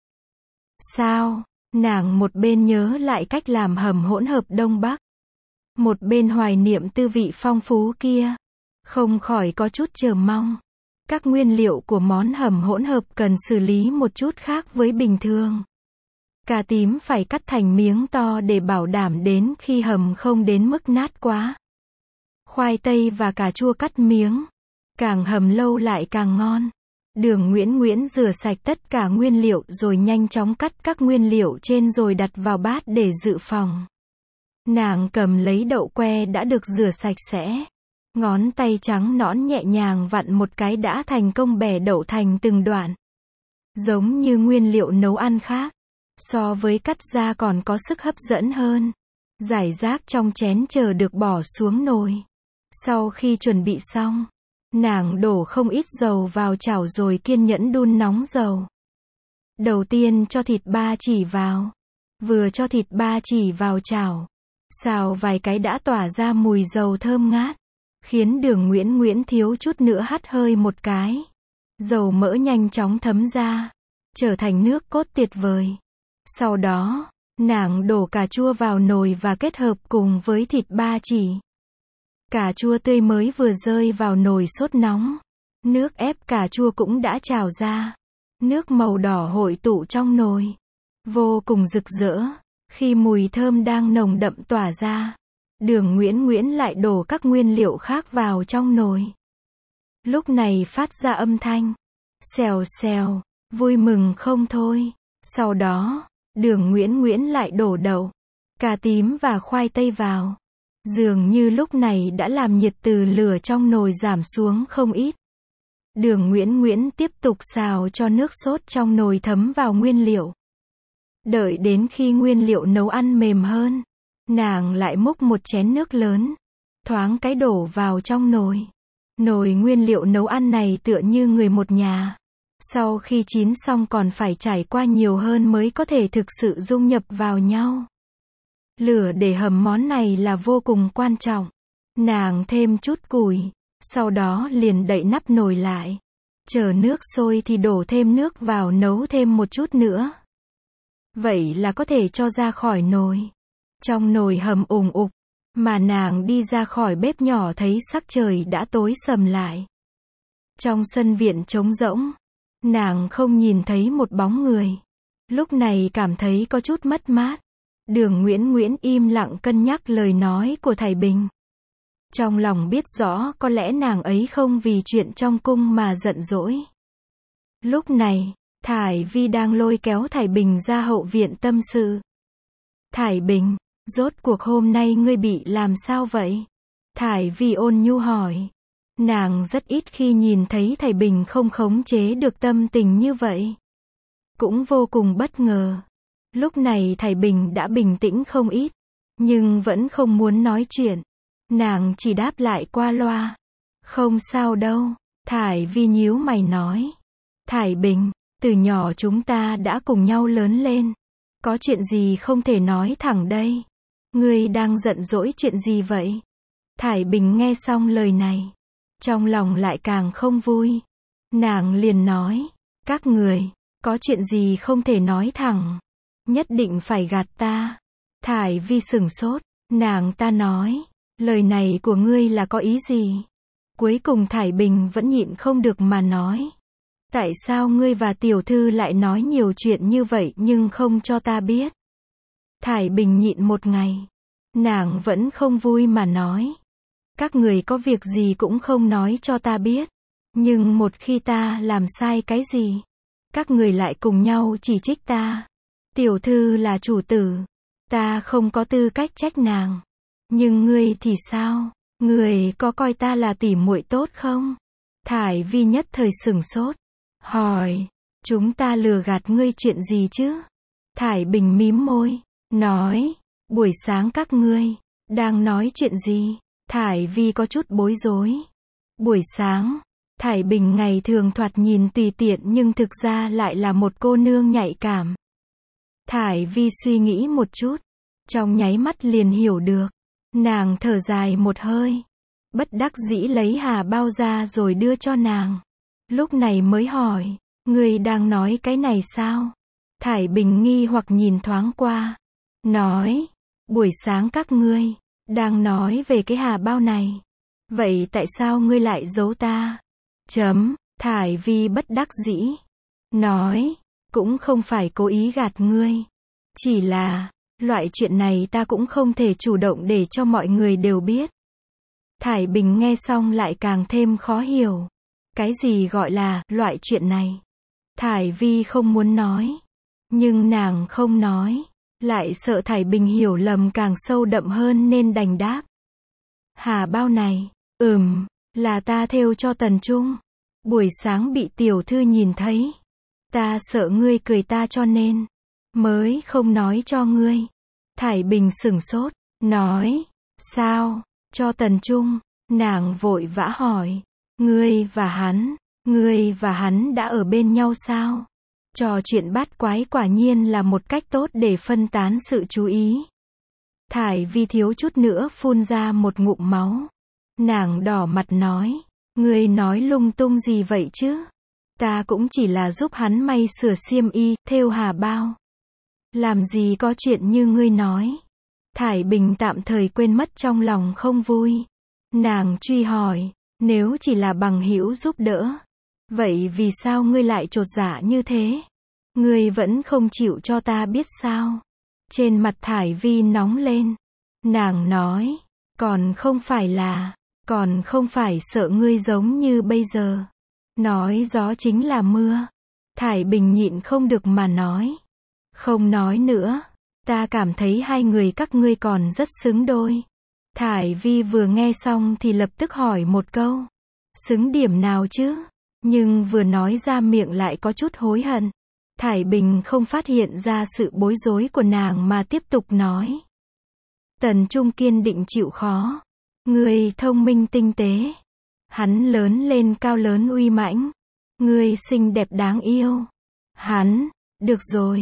Sao? Nàng một bên nhớ lại cách làm hầm hỗn hợp Đông Bắc, một bên hoài niệm tư vị phong phú kia, không khỏi có chút chờ mong. Các nguyên liệu của món hầm hỗn hợp cần xử lý một chút khác với bình thường. Cà tím phải cắt thành miếng to để bảo đảm đến khi hầm không đến mức nát quá. Khoai tây và cà chua cắt miếng, càng hầm lâu lại càng ngon. Đường Nguyễn rửa sạch tất cả nguyên liệu rồi nhanh chóng cắt các nguyên liệu trên rồi đặt vào bát để dự phòng. Nàng cầm lấy đậu que đã được rửa sạch sẽ. Ngón tay trắng nõn nhẹ nhàng vặn một cái đã thành công bẻ đậu thành từng đoạn. Giống như nguyên liệu nấu ăn khác, so với cắt ra còn có sức hấp dẫn hơn. Rải rác trong chén chờ được bỏ xuống nồi. Sau khi chuẩn bị xong, nàng đổ không ít dầu vào chảo rồi kiên nhẫn đun nóng dầu. Đầu tiên cho thịt ba chỉ vào. Vừa cho thịt ba chỉ vào chảo, xào vài cái đã tỏa ra mùi dầu thơm ngát, khiến Đường Nguyễn thiếu chút nữa hắt hơi một cái. Dầu mỡ nhanh chóng thấm ra, trở thành nước cốt tuyệt vời. Sau đó, nàng đổ cà chua vào nồi và kết hợp cùng với thịt ba chỉ. Cà chua tươi mới vừa rơi vào nồi sốt nóng. Nước ép cà chua cũng đã trào ra. Nước màu đỏ hội tụ trong nồi. Vô cùng rực rỡ. Khi mùi thơm đang nồng đậm tỏa ra, Đường Nguyễn lại đổ các nguyên liệu khác vào trong nồi. Lúc này phát ra âm thanh xèo xèo, vui mừng không thôi. Sau đó, Đường Nguyễn lại đổ đậu, cà tím và khoai tây vào. Dường như lúc này đã làm nhiệt từ lửa trong nồi giảm xuống không ít. Đường Nguyễn tiếp tục xào cho nước sốt trong nồi thấm vào nguyên liệu. Đợi đến khi nguyên liệu nấu ăn mềm hơn, nàng lại múc một chén nước lớn, thoáng cái đổ vào trong nồi. Nồi nguyên liệu nấu ăn này tựa như người một nhà. Sau khi chín xong còn phải trải qua nhiều hơn mới có thể thực sự dung nhập vào nhau. Lửa để hầm món này là vô cùng quan trọng. Nàng thêm chút củi, sau đó liền đậy nắp nồi lại. Chờ nước sôi thì đổ thêm nước vào nấu thêm một chút nữa. Vậy là có thể cho ra khỏi nồi. Trong nồi hầm ùng ục, mà nàng đi ra khỏi bếp nhỏ thấy sắc trời đã tối sầm lại. Trong sân viện trống rỗng, nàng không nhìn thấy một bóng người. Lúc này cảm thấy có chút mất mát. Đường Nguyễn im lặng cân nhắc lời nói của thầy Bình. Trong lòng biết rõ có lẽ nàng ấy không vì chuyện trong cung mà giận dỗi. Lúc này, Thải Vi đang lôi kéo Thải Bình ra hậu viện tâm sự. Thải Bình, rốt cuộc hôm nay ngươi bị làm sao vậy? Thải Vi ôn nhu hỏi. Nàng rất ít khi nhìn thấy Thải Bình không khống chế được tâm tình như vậy. Cũng vô cùng bất ngờ. Lúc này Thải Bình đã bình tĩnh không ít, nhưng vẫn không muốn nói chuyện. Nàng chỉ đáp lại qua loa. Không sao đâu. Thải Vi nhíu mày nói. Thải Bình, từ nhỏ chúng ta đã cùng nhau lớn lên. Có chuyện gì không thể nói thẳng đây? Ngươi đang giận dỗi chuyện gì vậy? Thải Bình nghe xong lời này, trong lòng lại càng không vui. Nàng liền nói. Các người, có chuyện gì không thể nói thẳng? Nhất định phải gạt ta. Thải Vi sửng sốt. Nàng ta nói. Lời này của ngươi là có ý gì? Cuối cùng Thải Bình vẫn nhịn không được mà nói. Tại sao ngươi và tiểu thư lại nói nhiều chuyện như vậy nhưng không cho ta biết? Thải Bình nhịn một ngày. Nàng vẫn không vui mà nói. Các người có việc gì cũng không nói cho ta biết. Nhưng một khi ta làm sai cái gì, các người lại cùng nhau chỉ trích ta. Tiểu thư là chủ tử. Ta không có tư cách trách nàng. Nhưng ngươi thì sao? Ngươi có coi ta là tỉ muội tốt không? Thải Vi nhất thời sửng sốt. Hỏi. Chúng ta lừa gạt ngươi chuyện gì chứ? Thải Bình mím môi. Nói. Buổi sáng các ngươi đang nói chuyện gì? Thải Vi có chút bối rối. Buổi sáng. Thải Bình ngày thường thoạt nhìn tùy tiện nhưng thực ra lại là một cô nương nhạy cảm. Thải Vi suy nghĩ một chút. Trong nháy mắt liền hiểu được. Nàng thở dài một hơi. Bất đắc dĩ lấy hà bao ra rồi đưa cho nàng. Lúc này mới hỏi, ngươi đang nói cái này sao? Thải Bình nghi hoặc nhìn thoáng qua. Nói, buổi sáng các ngươi đang nói về cái hà bao này. Vậy tại sao ngươi lại giấu ta? Thải Vi bất đắc dĩ. Nói, cũng không phải cố ý gạt ngươi. Chỉ là, loại chuyện này ta cũng không thể chủ động để cho mọi người đều biết. Thải Bình nghe xong lại càng thêm khó hiểu. Cái gì gọi là, loại chuyện này? Thải Vi không muốn nói. Nhưng nàng không nói. Lại sợ Thải Bình hiểu lầm càng sâu đậm hơn nên đành đáp. Hà bao này, là ta thêu cho Tần Trung. Buổi sáng bị tiểu thư nhìn thấy. Ta sợ ngươi cười ta cho nên mới không nói cho ngươi. Thải Bình sửng sốt, nói, sao, cho Tần Trung? Nàng vội vã hỏi, ngươi và hắn đã ở bên nhau sao? Trò chuyện bát quái quả nhiên là một cách tốt để phân tán sự chú ý. Thải Vi thiếu chút nữa phun ra một ngụm máu. Nàng đỏ mặt nói, ngươi nói lung tung gì vậy chứ? Ta cũng chỉ là giúp hắn may sửa xiêm y, thêu hà bao. Làm gì có chuyện như ngươi nói. Thải Bình tạm thời quên mất trong lòng không vui. Nàng truy hỏi, nếu chỉ là bằng hữu giúp đỡ, vậy vì sao ngươi lại chột dạ như thế? Ngươi vẫn không chịu cho ta biết sao? Trên mặt Thải Vi nóng lên. Nàng nói, còn không phải sợ ngươi giống như bây giờ. Nói gió chính là mưa. Thải Bình nhịn không được mà nói. Không nói nữa. Ta cảm thấy hai người các ngươi còn rất xứng đôi. Thải Vi vừa nghe xong thì lập tức hỏi một câu. Xứng điểm nào chứ? Nhưng vừa nói ra miệng lại có chút hối hận. Thải Bình không phát hiện ra sự bối rối của nàng mà tiếp tục nói. Tần Trung kiên định chịu khó. Ngươi thông minh tinh tế. Hắn lớn lên cao lớn uy mãnh. Ngươi xinh đẹp đáng yêu. Hắn, được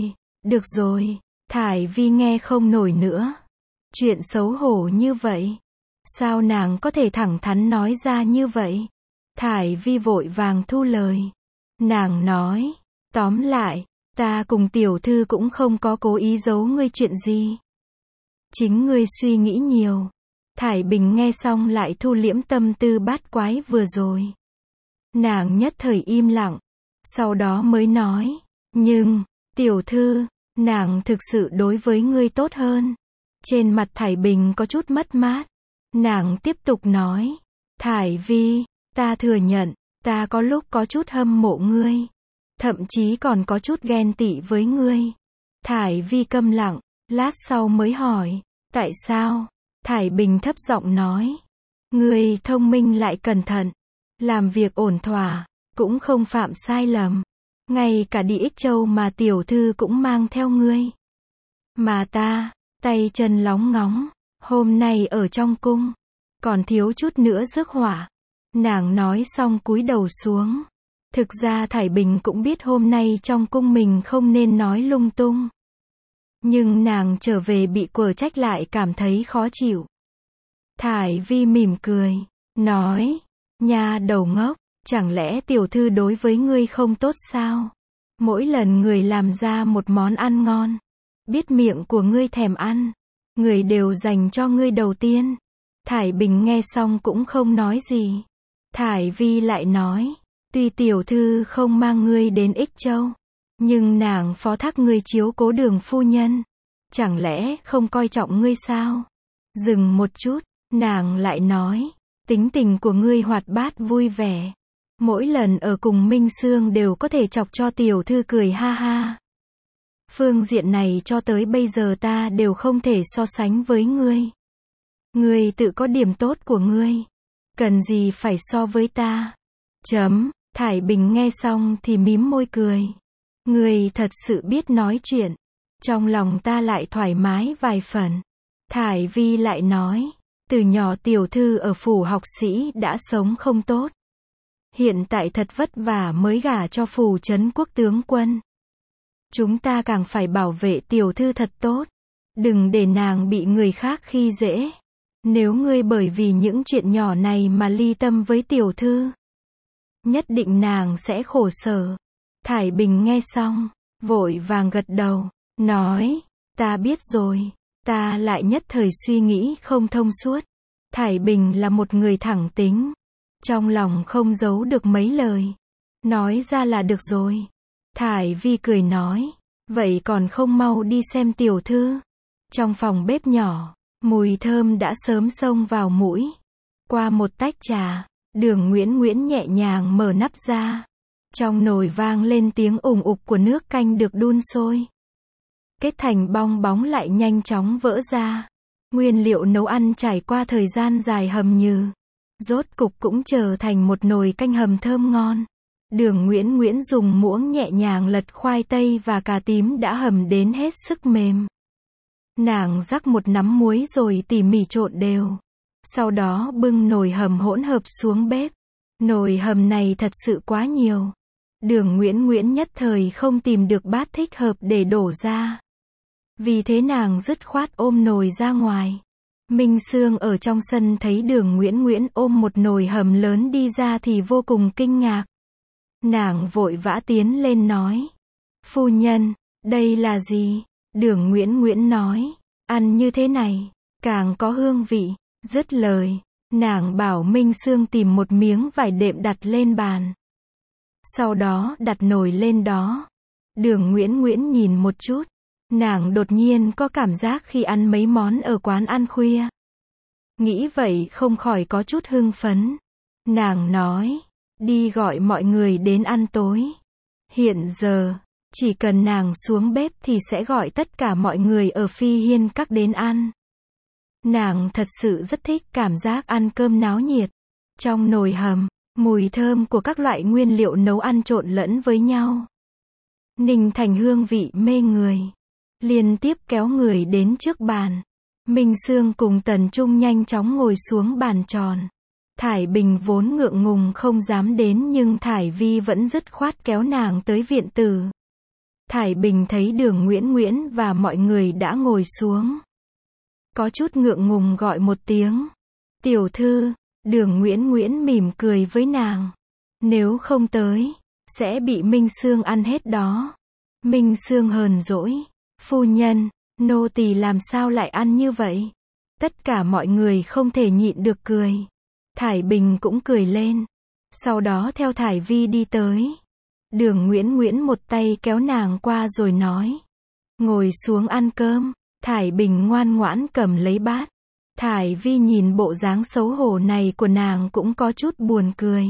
rồi. Thải Vi nghe không nổi nữa. Chuyện xấu hổ như vậy. Sao nàng có thể thẳng thắn nói ra như vậy? Thải Vi vội vàng thu lời. Nàng nói, tóm lại, ta cùng tiểu thư cũng không có cố ý giấu ngươi chuyện gì. Chính ngươi suy nghĩ nhiều. Thải Bình nghe xong lại thu liễm tâm tư bát quái vừa rồi. Nàng nhất thời im lặng. Sau đó mới nói, nhưng, tiểu thư, nàng thực sự đối với ngươi tốt hơn. Trên mặt Thải Bình có chút mất mát. Nàng tiếp tục nói, Thải Vi, ta thừa nhận, ta có lúc có chút hâm mộ ngươi. Thậm chí còn có chút ghen tị với ngươi. Thải Vi câm lặng, lát sau mới hỏi, tại sao? Thải Bình thấp giọng nói, ngươi thông minh lại cẩn thận, làm việc ổn thỏa, cũng không phạm sai lầm. Ngay cả đi Ích Châu mà tiểu thư cũng mang theo ngươi. Mà ta, tay chân lóng ngóng, hôm nay ở trong cung, còn thiếu chút nữa rước họa. Nàng nói xong cúi đầu xuống. Thực ra Thải Bình cũng biết hôm nay trong cung mình không nên nói lung tung. Nhưng nàng trở về bị quở trách lại cảm thấy khó chịu. Thải Vi mỉm cười, nói, nha đầu ngốc, chẳng lẽ tiểu thư đối với ngươi không tốt sao? Mỗi lần người làm ra một món ăn ngon, biết miệng của ngươi thèm ăn, người đều dành cho ngươi đầu tiên. Thải Bình nghe xong cũng không nói gì. Thải Vi lại nói, tuy tiểu thư không mang ngươi đến Ích Châu, nhưng nàng phó thác ngươi chiếu cố Đường phu nhân. Chẳng lẽ không coi trọng ngươi sao? Dừng một chút, nàng lại nói, tính tình của ngươi hoạt bát vui vẻ. Mỗi lần ở cùng Minh Sương đều có thể chọc cho tiểu thư cười ha ha. Phương diện này cho tới bây giờ ta đều không thể so sánh với ngươi. Ngươi tự có điểm tốt của ngươi. Cần gì phải so với ta? Thải Bình nghe xong thì mím môi cười. Ngươi thật sự biết nói chuyện. Trong lòng ta lại thoải mái vài phần. Thải Vi lại nói, từ nhỏ tiểu thư ở phủ học sĩ đã sống không tốt. Hiện tại thật vất vả mới gả cho phủ trấn quốc tướng quân. Chúng ta càng phải bảo vệ tiểu thư thật tốt. Đừng để nàng bị người khác khi dễ. Nếu ngươi bởi vì những chuyện nhỏ này mà ly tâm với tiểu thư, nhất định nàng sẽ khổ sở. Thải Bình nghe xong, vội vàng gật đầu, nói, ta biết rồi, ta lại nhất thời suy nghĩ không thông suốt. Thải Bình là một người thẳng tính, trong lòng không giấu được mấy lời, nói ra là được rồi. Thải Vi cười nói, vậy còn không mau đi xem tiểu thư. Trong phòng bếp nhỏ, mùi thơm đã sớm xông vào mũi. Qua một tách trà, Đường Nguyễn Nguyễn nhẹ nhàng mở nắp ra. Trong nồi vang lên tiếng ủng ục của nước canh được đun sôi. Kết thành bong bóng lại nhanh chóng vỡ ra. Nguyên liệu nấu ăn trải qua thời gian dài hầm nhừ, rốt cục cũng trở thành một nồi canh hầm thơm ngon. Đường Nguyễn Nguyễn dùng muỗng nhẹ nhàng lật khoai tây và cà tím đã hầm đến hết sức mềm. Nàng rắc một nắm muối rồi tỉ mỉ trộn đều. Sau đó bưng nồi hầm hỗn hợp xuống bếp. Nồi hầm này thật sự quá nhiều. Đường Nguyễn Nguyễn nhất thời không tìm được bát thích hợp để đổ ra. Vì thế nàng dứt khoát ôm nồi ra ngoài. Minh Sương ở trong sân thấy Đường Nguyễn Nguyễn ôm một nồi hầm lớn đi ra thì vô cùng kinh ngạc. Nàng vội vã tiến lên nói, phu nhân, đây là gì? Đường Nguyễn Nguyễn nói, ăn như thế này, càng có hương vị. Dứt lời, nàng bảo Minh Sương tìm một miếng vải đệm đặt lên bàn. Sau đó đặt nồi lên đó. Đường Nguyễn Nguyễn nhìn một chút. Nàng đột nhiên có cảm giác khi ăn mấy món ở quán ăn khuya. Nghĩ vậy không khỏi có chút hưng phấn. Nàng nói, đi gọi mọi người đến ăn tối. Hiện giờ, chỉ cần nàng xuống bếp thì sẽ gọi tất cả mọi người ở Phi Hiên Các đến ăn. Nàng thật sự rất thích cảm giác ăn cơm náo nhiệt. Trong nồi hầm, mùi thơm của các loại nguyên liệu nấu ăn trộn lẫn với nhau, ninh thành hương vị mê người. Liên tiếp kéo người đến trước bàn. Minh Sương cùng Tần Trung nhanh chóng ngồi xuống bàn tròn. Thải Bình vốn ngượng ngùng không dám đến nhưng Thải Vi vẫn dứt khoát kéo nàng tới viện tử. Thải Bình thấy Đường Nguyễn Nguyễn và mọi người đã ngồi xuống. Có chút ngượng ngùng gọi một tiếng. Tiểu thư. Đường Nguyễn Nguyễn mỉm cười với nàng. Nếu không tới, sẽ bị Minh Sương ăn hết đó. Minh Sương hờn dỗi. Phu nhân, nô tỳ làm sao lại ăn như vậy? Tất cả mọi người không thể nhịn được cười. Thải Bình cũng cười lên. Sau đó theo Thải Vi đi tới. Đường Nguyễn Nguyễn một tay kéo nàng qua rồi nói. Ngồi xuống ăn cơm. Thải Bình ngoan ngoãn cầm lấy bát. Thải Vi nhìn bộ dáng xấu hổ này của nàng cũng có chút buồn cười.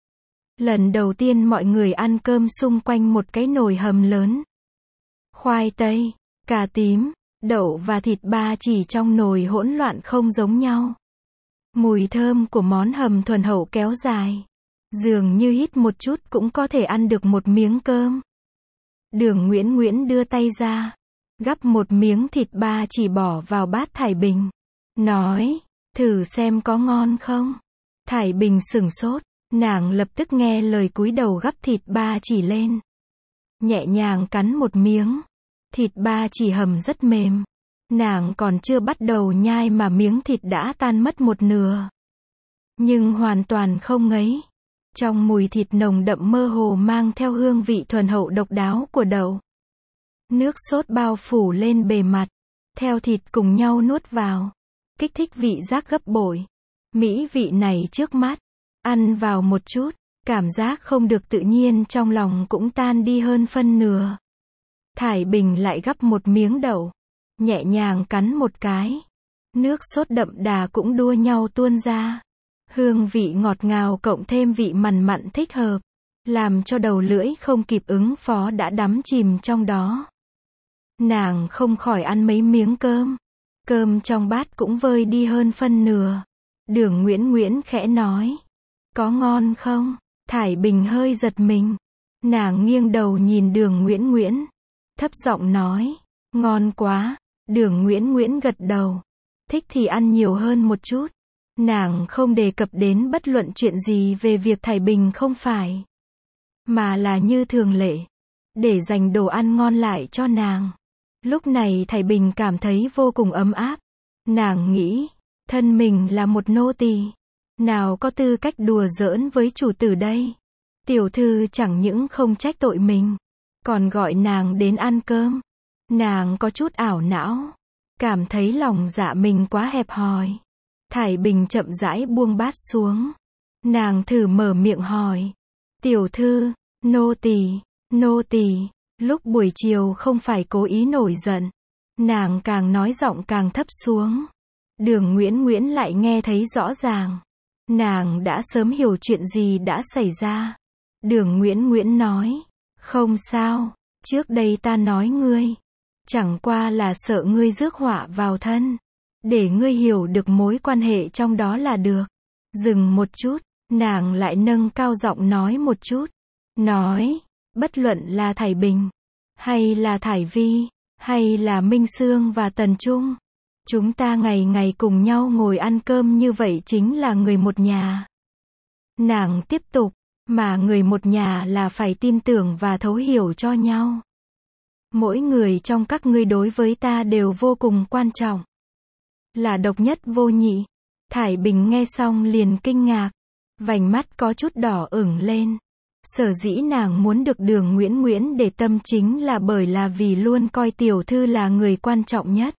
Lần đầu tiên mọi người ăn cơm xung quanh một cái nồi hầm lớn. Khoai tây, cà tím, đậu và thịt ba chỉ trong nồi hỗn loạn không giống nhau. Mùi thơm của món hầm thuần hậu kéo dài. Dường như hít một chút cũng có thể ăn được một miếng cơm. Đường Nguyễn Nguyễn đưa tay ra, gắp một miếng thịt ba chỉ bỏ vào bát Thải Bình. Nói, thử xem có ngon không? Thải Bình sửng sốt, nàng lập tức nghe lời cúi đầu gắp thịt ba chỉ lên. Nhẹ nhàng cắn một miếng. Thịt ba chỉ hầm rất mềm. Nàng còn chưa bắt đầu nhai mà miếng thịt đã tan mất một nửa. Nhưng hoàn toàn không ngấy. Trong mùi thịt nồng đậm mơ hồ mang theo hương vị thuần hậu độc đáo của đậu. Nước sốt bao phủ lên bề mặt. Theo thịt cùng nhau nuốt vào. Kích thích vị giác gấp bội. Mỹ vị này trước mắt. Ăn vào một chút. Cảm giác không được tự nhiên trong lòng cũng tan đi hơn phân nửa. Thải Bình lại gắp một miếng đậu. Nhẹ nhàng cắn một cái. Nước sốt đậm đà cũng đua nhau tuôn ra. Hương vị ngọt ngào cộng thêm vị mặn mặn thích hợp. Làm cho đầu lưỡi không kịp ứng phó đã đắm chìm trong đó. Nàng không khỏi ăn mấy miếng cơm. Cơm trong bát cũng vơi đi hơn phân nửa. Đường Nguyễn Nguyễn khẽ nói. Có ngon không? Thải Bình hơi giật mình. Nàng nghiêng đầu nhìn Đường Nguyễn Nguyễn. Thấp giọng nói. Ngon quá. Đường Nguyễn Nguyễn gật đầu. Thích thì ăn nhiều hơn một chút. Nàng không đề cập đến bất luận chuyện gì về việc Thải Bình không phải. Mà là như thường lệ. Để dành đồ ăn ngon lại cho nàng. Lúc này Thải Bình cảm thấy vô cùng ấm áp. Nàng nghĩ. Thân mình là một nô tỳ, nào có tư cách đùa giỡn với chủ tử đây. Tiểu thư chẳng những không trách tội mình, còn gọi nàng đến ăn cơm. Nàng có chút ảo não, cảm thấy lòng dạ mình quá hẹp hòi. Thải Bình chậm rãi buông bát xuống. Nàng thử mở miệng hỏi. Tiểu thư, nô tỳ, lúc buổi chiều không phải cố ý nổi giận. Nàng càng nói giọng càng thấp xuống. Đường Nguyễn Nguyễn lại nghe thấy rõ ràng. Nàng đã sớm hiểu chuyện gì đã xảy ra. Đường Nguyễn Nguyễn nói. Không sao, trước đây ta nói ngươi. Chẳng qua là sợ ngươi rước họa vào thân. Để ngươi hiểu được mối quan hệ trong đó là được. Dừng một chút, nàng lại nâng cao giọng nói một chút. Nói, bất luận là Thải Bình, hay là Thải Vi, hay là Minh Sương và Tần Trung. Chúng ta ngày ngày cùng nhau ngồi ăn cơm như vậy chính là người một nhà. Nàng tiếp tục, mà người một nhà là phải tin tưởng và thấu hiểu cho nhau. Mỗi người trong các ngươi đối với ta đều vô cùng quan trọng. Là độc nhất vô nhị. Thải Bình nghe xong liền kinh ngạc. Vành mắt có chút đỏ ửng lên. Sở dĩ nàng muốn được Đường Nguyễn Nguyễn để tâm chính là bởi là vì luôn coi tiểu thư là người quan trọng nhất.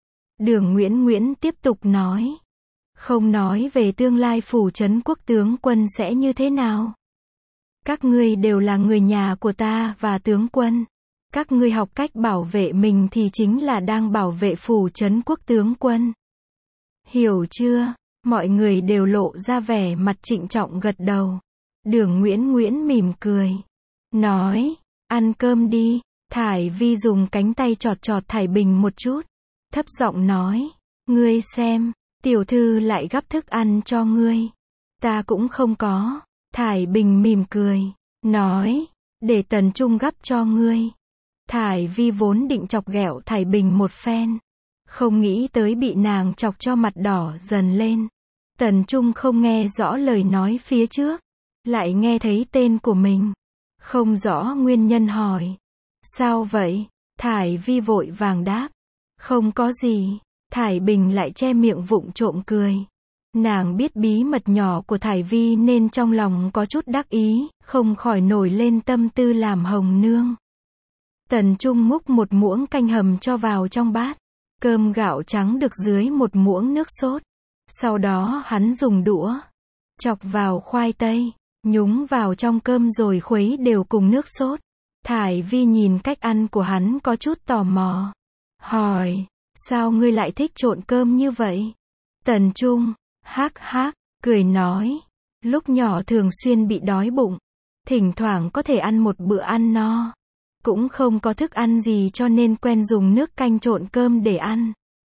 Đường Nguyễn Nguyễn tiếp tục nói. Không nói về tương lai phủ trấn quốc tướng quân sẽ như thế nào. Các ngươi đều là người nhà của ta và tướng quân. Các ngươi học cách bảo vệ mình thì chính là đang bảo vệ phủ trấn quốc tướng quân. Hiểu chưa? Mọi người đều lộ ra vẻ mặt trịnh trọng gật đầu. Đường Nguyễn Nguyễn mỉm cười. Nói, ăn cơm đi. Thải Vi dùng cánh tay chọt chọt Thải Bình một chút. Thấp giọng nói, ngươi xem, tiểu thư lại gắp thức ăn cho ngươi. Ta cũng không có. Thải Bình mỉm cười. Nói, để Tần Trung gắp cho ngươi. Thải Vi vốn định chọc ghẹo Thải Bình một phen. Không nghĩ tới bị nàng chọc cho mặt đỏ dần lên. Tần Trung không nghe rõ lời nói phía trước. Lại nghe thấy tên của mình. Không rõ nguyên nhân hỏi. Sao vậy? Thải Vi vội vàng đáp. Không có gì. Thải Bình lại che miệng vụng trộm cười. Nàng biết bí mật nhỏ của Thải Vi nên trong lòng có chút đắc ý, không khỏi nổi lên tâm tư làm hồng nương. Tần Trung múc một muỗng canh hầm cho vào trong bát. Cơm gạo trắng được dưới một muỗng nước sốt. Sau đó hắn dùng đũa chọc vào khoai tây, nhúng vào trong cơm rồi khuấy đều cùng nước sốt. Thải Vi nhìn cách ăn của hắn có chút tò mò. Hỏi, sao ngươi lại thích trộn cơm như vậy? Tần Trung, hắc hắc, cười nói. Lúc nhỏ thường xuyên bị đói bụng. Thỉnh thoảng có thể ăn một bữa ăn no. Cũng không có thức ăn gì cho nên quen dùng nước canh trộn cơm để ăn.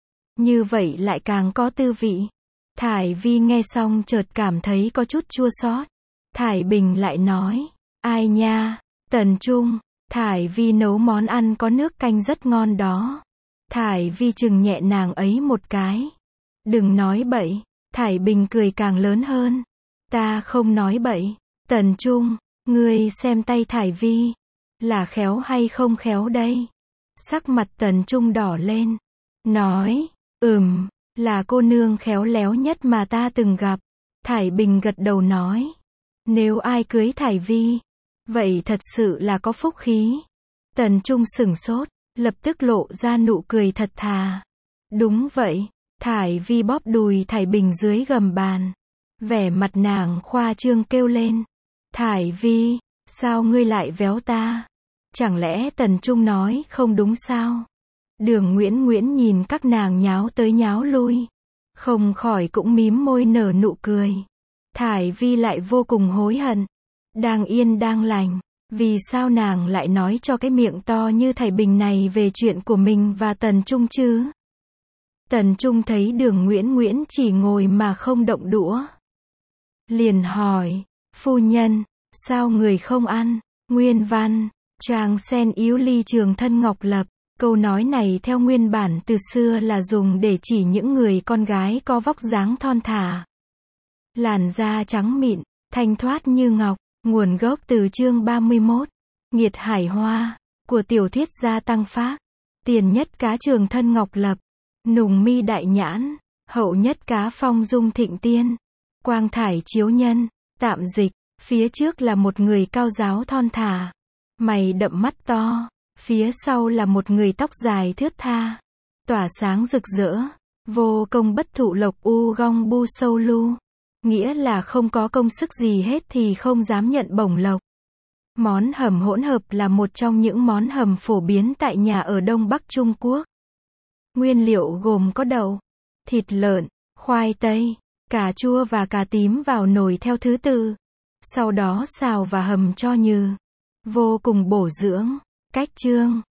Như vậy lại càng có tư vị. Thải Vi nghe xong chợt cảm thấy có chút chua xót. Thải Bình lại nói. Ai nha, Tần Trung, Thải Vi nấu món ăn có nước canh rất ngon đó. Thải Vi chừng nhẹ nàng ấy một cái. Đừng nói bậy. Thải Bình cười càng lớn hơn. Ta không nói bậy. Tần Trung, ngươi xem tay Thải Vi. Là khéo hay không khéo đây? Sắc mặt Tần Trung đỏ lên. Nói, là cô nương khéo léo nhất mà ta từng gặp. Thải Bình gật đầu nói. Nếu ai cưới Thải Vi, vậy thật sự là có phúc khí. Tần Trung sửng sốt, lập tức lộ ra nụ cười thật thà. Đúng vậy. Thải Vi bóp đùi Thải Bình dưới gầm bàn. Vẻ mặt nàng khoa trương kêu lên. Thải Vi, sao ngươi lại véo ta? Chẳng lẽ Tần Trung nói không đúng sao? Đường Nguyễn Nguyễn nhìn các nàng nháo tới nháo lui. Không khỏi cũng mím môi nở nụ cười. Thải Vi lại vô cùng hối hận. Đang yên đang lành. Vì sao nàng lại nói cho cái miệng to như Thải Bình này về chuyện của mình và Tần Trung chứ? Tần Trung thấy Đường Nguyễn Nguyễn chỉ ngồi mà không động đũa. Liền hỏi, phu nhân, sao người không ăn? Nguyên văn, Tràng sen yếu ly trường thân ngọc lập. Câu nói này theo nguyên bản từ xưa là dùng để chỉ những người con gái có vóc dáng thon thả. Làn da trắng mịn, thanh thoát như ngọc, nguồn gốc từ chương 31. Nghiệt Hải Hoa, của tiểu thuyết gia Tăng Phác. Tiền nhất cá trường thân ngọc lập. Nùng mi đại nhãn, Hậu nhất cá phong dung thịnh tiên. Quang thải chiếu nhân. Tạm dịch. Phía trước là một người cao giáo thon thả. Mày đậm mắt to. Phía sau là một người tóc dài thướt tha. Tỏa sáng rực rỡ. Vô công bất thụ lộc u gong bu sâu lu. Nghĩa là không có công sức gì hết thì không dám nhận bổng lộc. Món hầm hỗn hợp là một trong những món hầm phổ biến tại nhà ở Đông Bắc Trung Quốc. Nguyên liệu gồm có đậu, thịt lợn, khoai tây, cà chua và cà tím vào nồi theo thứ tự. Sau đó xào và hầm cho nhừ. Vô cùng bổ dưỡng. Cách chương.